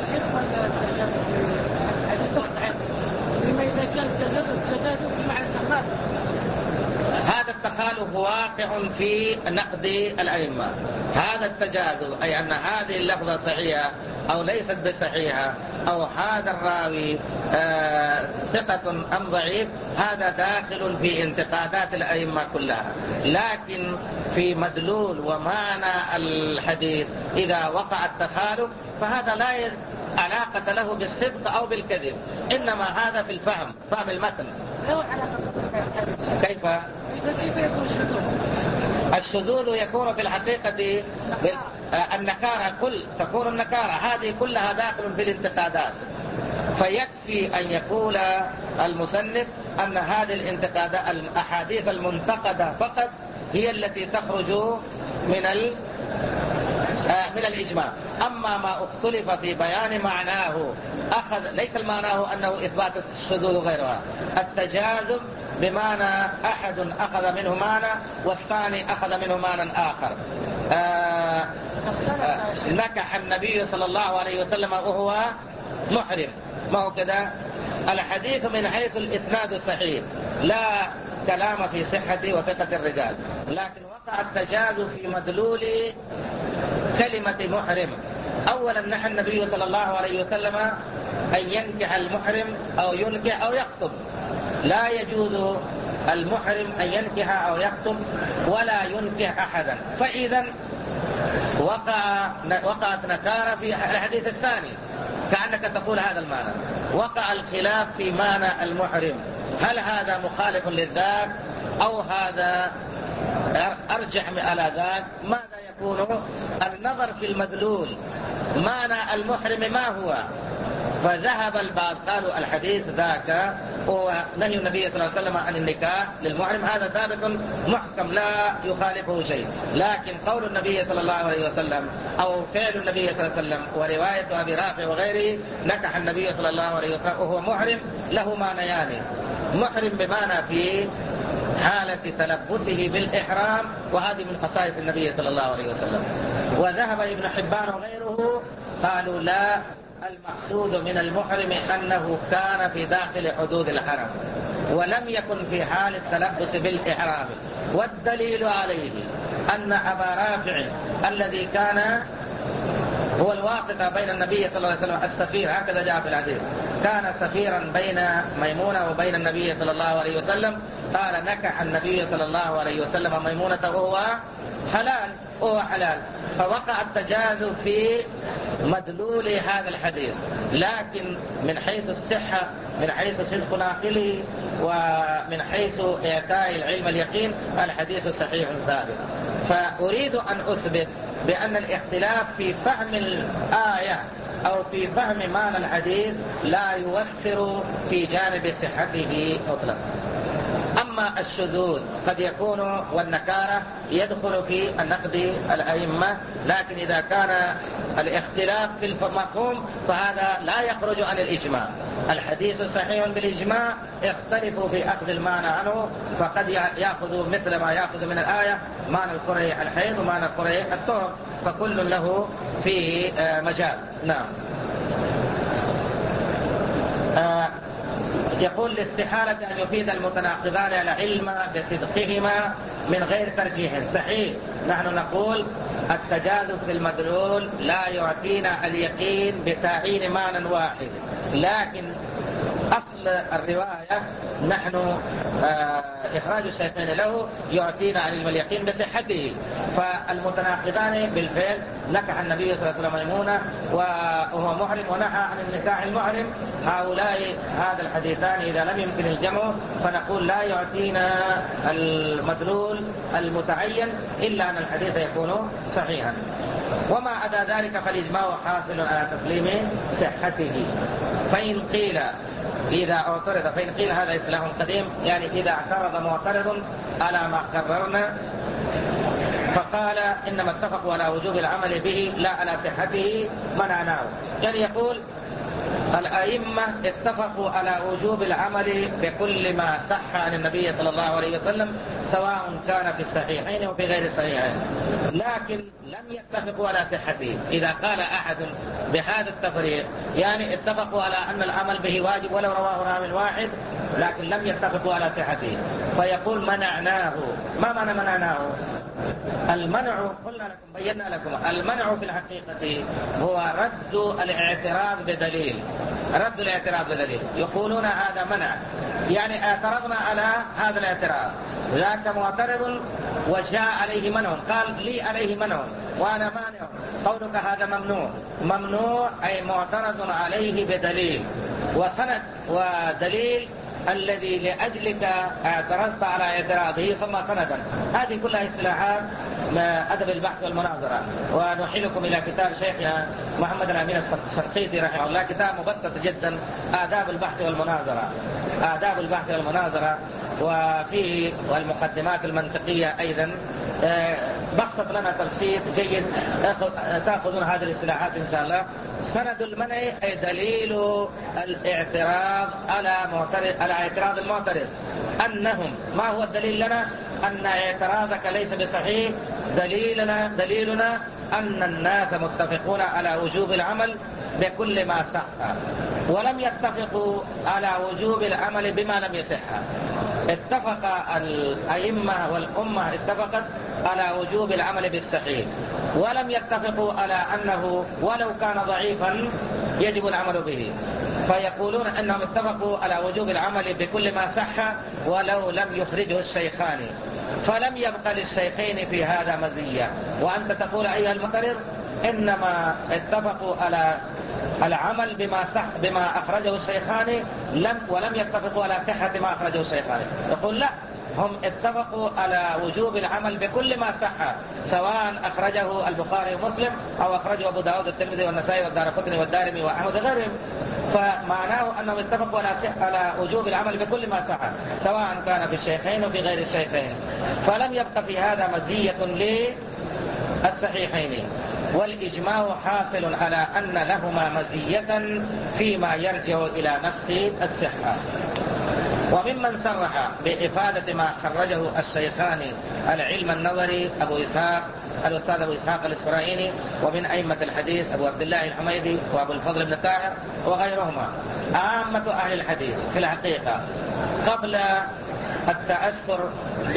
لما إذا كان التجاذب بمعنى هذا التخالف واقع في نقد الأئمة. هذا التجاذب، أي أن هذه اللفظة صحيحة أو ليست بصحيحة، أو هذا الراوي آه ثقة أم ضعيف، هذا داخل في انتقادات الأئمة كلها. لكن في مدلول ومعنى الحديث إذا وقع التخالف فهذا لا علاقة له بالصدق أو بالكذب، إنما هذا في الفهم، فهم المتن. كيف؟ الشذوذ يكون في الحقيقة النكارة، كل تكون النكارة هذه كلها داخل في الانتقادات. فيكفي أن يقول المصنف أن هذه الانتقادات الأحاديث المنتقدة فقط هي التي تخرج من ال من الإجماع. أما ما اختلف في بيان معناه أخذ ليس معناه أنه إثبات الشذوذ غيرها. التجاذب بمعنى أحد أخذ منه معنى والثاني أخذ منه معنى آخر. آآ آآ نكح النبي صلى الله عليه وسلم وهو محرم، ما هو كده؟ الحديث من حيث الإسناد صحيح، لا كلام في صحة وثقة الرجال، لكن وقع التجاذب في مدلول كلمة محرم. أولا نهى النبي صلى الله عليه وسلم أن ينكح المحرم أو ينكح أو يخطب. لا يجوز المحرم أن ينكح أو يخطب ولا ينكح أحدا. فإذا وقع وقعت نكارة في الحديث الثاني، كأنك تقول هذا المعنى. وقع الخلاف في معنى المحرم، هل هذا مخالف للذات أو هذا أرجح على ذاك؟ ماذا يكون؟ النظر في المدلول، معنى المحرم ما هو؟ فذهب البعض قالوا الحديث ذاك هو نهي النبي صلى الله عليه وسلم عن النكاح للمحرم، هذا ثابت محكم لا يخالفه شيء. لكن قول النبي صلى الله عليه وسلم أو فعل النبي صلى الله عليه وسلم ورواية أبي رافع وغيره نكح النبي صلى الله عليه وسلم وهو محرم له معنيان. محرم بمعنى في حالة تلبسه بالإحرام، وهذه من خصائص النبي صلى الله عليه وسلم. وذهب ابن حبان وغيره قالوا لا، المقصود من المحرم أنه كان في داخل حدود الحرم ولم يكن في حال التلبس بالإحرام. والدليل عليه أن أبا رافع الذي كان هو الواسطة بين النبي صلى الله عليه وسلم، السفير، هكذا جاء في الحديث، كان سفيرا بين ميمونة وبين النبي صلى الله عليه وسلم، قال نكح النبي صلى الله عليه وسلم ميمونة وهو حلال وهو حلال. فوقع التجاذب في مدلول هذا الحديث، لكن من حيث الصحة، من حيث صدق ناقله، ومن حيث إعطاء العلم اليقين، الحديث صحيح ثابت. فأريد أن أثبت بأن الاختلاف في فهم الآية أو في فهم معنى الحديث لا يؤثر في جانب صحته مطلقا. أما الشذوذ قد يكون والنكارة يدخل في النقد الأئمة، لكن إذا كان الاختلاف في المفهوم فهذا لا يخرج عن الإجماع. الحديث صحيح بالإجماع، اختلفوا في أخذ المعنى عنه، فقد يأخذ مثل ما يأخذ من الآية معنى القرء الحيض ومعنى القرء الطهر، فكل له فيه مجال. نعم. آه يقول الاستحالة أن يفيد المتناقضان العلم بصدقهما من غير ترجيح. صحيح، نحن نقول التجاذب في المدلول لا يعطينا اليقين بتعيين معنى واحد، لكن أصل الرواية نحن آه إخراج الشيخين له يعطينا علم اليقين بصحته. فالمتناقضان بالفعل، نكح النبي صلى الله عليه وسلم ميمونة وهو محرم ونهى عن النكاح المحرم، هؤلاء هذا الحديثان إذا لم يمكن الجمع فنقول لا يعطينا المدلول المتعين إلا أن الحديث يكون صحيحا. وما أدى ذلك فالإجماع حاصل على تسليم صحته. فإن قيل إذا اعترض، فإن قيل هذا إصلاح قديم، يعني إذا اعترض معترض على ما قررنا فقال إنما اتفقوا على وجوب العمل به لا على صحته منعناه، يعني يقول الأئمة اتفقوا على وجوب العمل بكل ما صح عن النبي صلى الله عليه وسلم، سواء كان في الصحيحين وفي غير الصحيحين، لكن لم يتفقوا على صحته. إذا قال أحد بهذا التفريق يعني اتفقوا على أن العمل به واجب ولو رواه راو واحد، لكن لم يتفقوا على صحته، فيقول منعناه. ما معنى منعناه؟ المنع قلنا لكم بينا لكم المنع في الحقيقة هو رد الاعتراض بدليل. رد الاعتراض بدليل يقولون هذا منع، يعني اعترضنا على هذا الاعتراض، ذاك معترض وجاء عليه منع، قال لي عليه منع وأنا مانع، قولك هذا ممنوع. ممنوع أي معترض عليه بدليل وسند، ودليل الذي لأجلك اعترضت على اعتراضه يسمى سندا. هذه كلها اصطلاحات أدب البحث والمناظرة. ونحيلكم إلى كتاب شيخنا محمد الأمين الشنقيطي رحمه الله، كتاب مبسط جدا، آداب البحث والمناظرة. آداب البحث والمناظرة وفيه والمقدمات المنطقية أيضا بسط لنا تفسير جيد، تأخذون هذه الاصطلاحات إن شاء الله. سند المنع أي دليل الاعتراض على معترض، على اعتراض المعترض. أنهم ما هو الدليل لنا؟ أن اعتراضك ليس بصحيح. دليلنا دليلنا أن الناس متفقون على وجوب العمل بكل ما صح، ولم يتفقوا على وجوب العمل بما لم يصح. اتفق الأئمة والأمة اتفقت على وجوب العمل بالصحيح، ولم يتفقوا على أنه ولو كان ضعيفا يجب العمل به، فيقولون أنهم اتفقوا على وجوب العمل بكل ما صح ولو لم يخرجه الشيخان، فلم يبقى للشيخين في هذا مزية. وأنت تقول أيها المقرر إنما اتفقوا على العمل بما صح بما أخرجه الشيخان لم ولم يتفقوا على صحة ما أخرجه الشيخان. يقول لا، هم اتفقوا على وجوب العمل بكل ما صح، سواء أخرجه البخاري ومسلم أو أخرجه أبو داود والترمذي والنسائي والدارقطني والدارمي وأحمد وغيرهم. فمعناه أنهم اتفقوا على على وجوب العمل بكل ما صح، سواء كان في الشيخين وفي غير الشيخين، فلم يبقى في هذا مزية للصحيحين. والإجماع حاصل على أن لهما مزية فيما يرجع إلى نفس الصحة. وممن صرح بإفادة ما خرجه الشيخان العلم النظري أبو إسحاق الأستاذ أبو إسحاق الإسرائيلي، ومن أئمة الحديث أبو عبد الله الحميدي وأبو الفضل بن طاهر وغيرهما. عامة أهل الحديث في الحقيقة قبل التأثر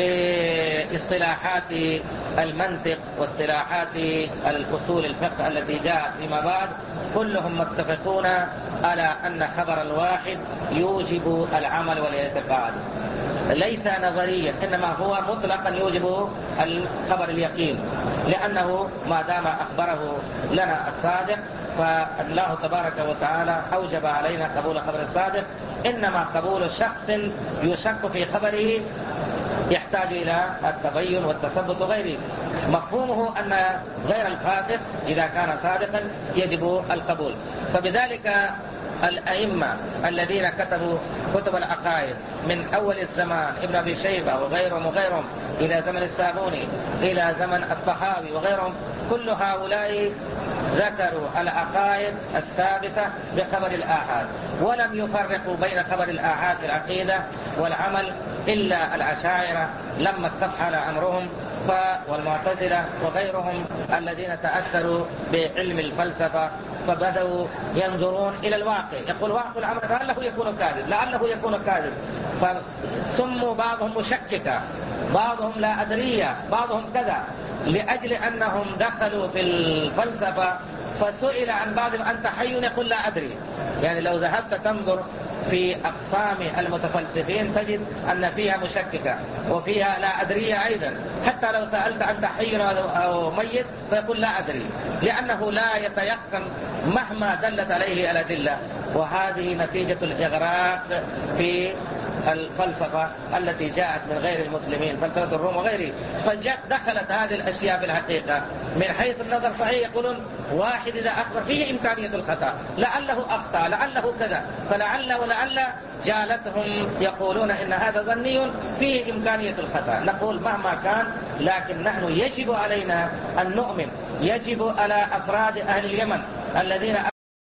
باصطلاحات المنطق واصطلاحات الأصول الفقه التي جاءت فيما بعد، كلهم متفقون على أن خبر الواحد يوجب العمل والاعتقاد، ليس نظريا، إنما هو مطلقا يوجب الخبر اليقين، لأنه ما دام أخبره لنا الصادق فالله تبارك وتعالى أوجب علينا قبول خبر الصادق. إنما قبول شخص يشك في خبره يحتاج إلى التبين والتثبت وغيره. مفهومه أن غير الفاسق إذا كان صادقا يجب القبول. فبذلك الأئمة الذين كتبوا كتب العقائد من أول الزمان، ابن أبي شيبة وغيرهم وغيرهم إلى زمن الصابوني إلى زمن الطحاوي وغيرهم، كل هؤلاء ذكروا العقائد الثابتة بخبر الآحاد، ولم يفرقوا بين خبر الآحاد في العقيدة والعمل إلا الأشاعرة لما استفحل أمرهم، والمعتزلة وغيرهم الذين تأثروا بعلم الفلسفة فبدأوا ينظرون إلى الواقع، يقول واقع العمل لعله يكون كاذب، لعله يكون كاذب، فسموا بعضهم مشككة، بعضهم لا أدرية، بعضهم كذا، لأجل أنهم دخلوا في الفلسفة. فسئل عن بعضهم أنت حي؟ يقول لا أدري. يعني لو ذهبت تنظر في أقسام المتفلسفين تجد أن فيها مشككة وفيها لا أدرية أيضا. حتى لو سألت أنت حي أو ميت فيقول لا أدري، لأنه لا يتيقن مهما دلت عليه الأدلة. وهذه نتيجة الإغراق في الفلسفة التي جاءت من غير المسلمين، فلسفة الروم وغيره، فدخلت هذه الأشياء في الحقيقة من حيث النظر صحيح. يقولون واحد إذا أخبر فيه إمكانية الخطأ، لعله أخطأ، لعله كذا، فلعل ولعل جالتهم يقولون إن هذا ظني فيه إمكانية الخطأ. نقول مهما كان، لكن نحن يجب علينا أن نؤمن، يجب على أفراد أهل اليمن الذين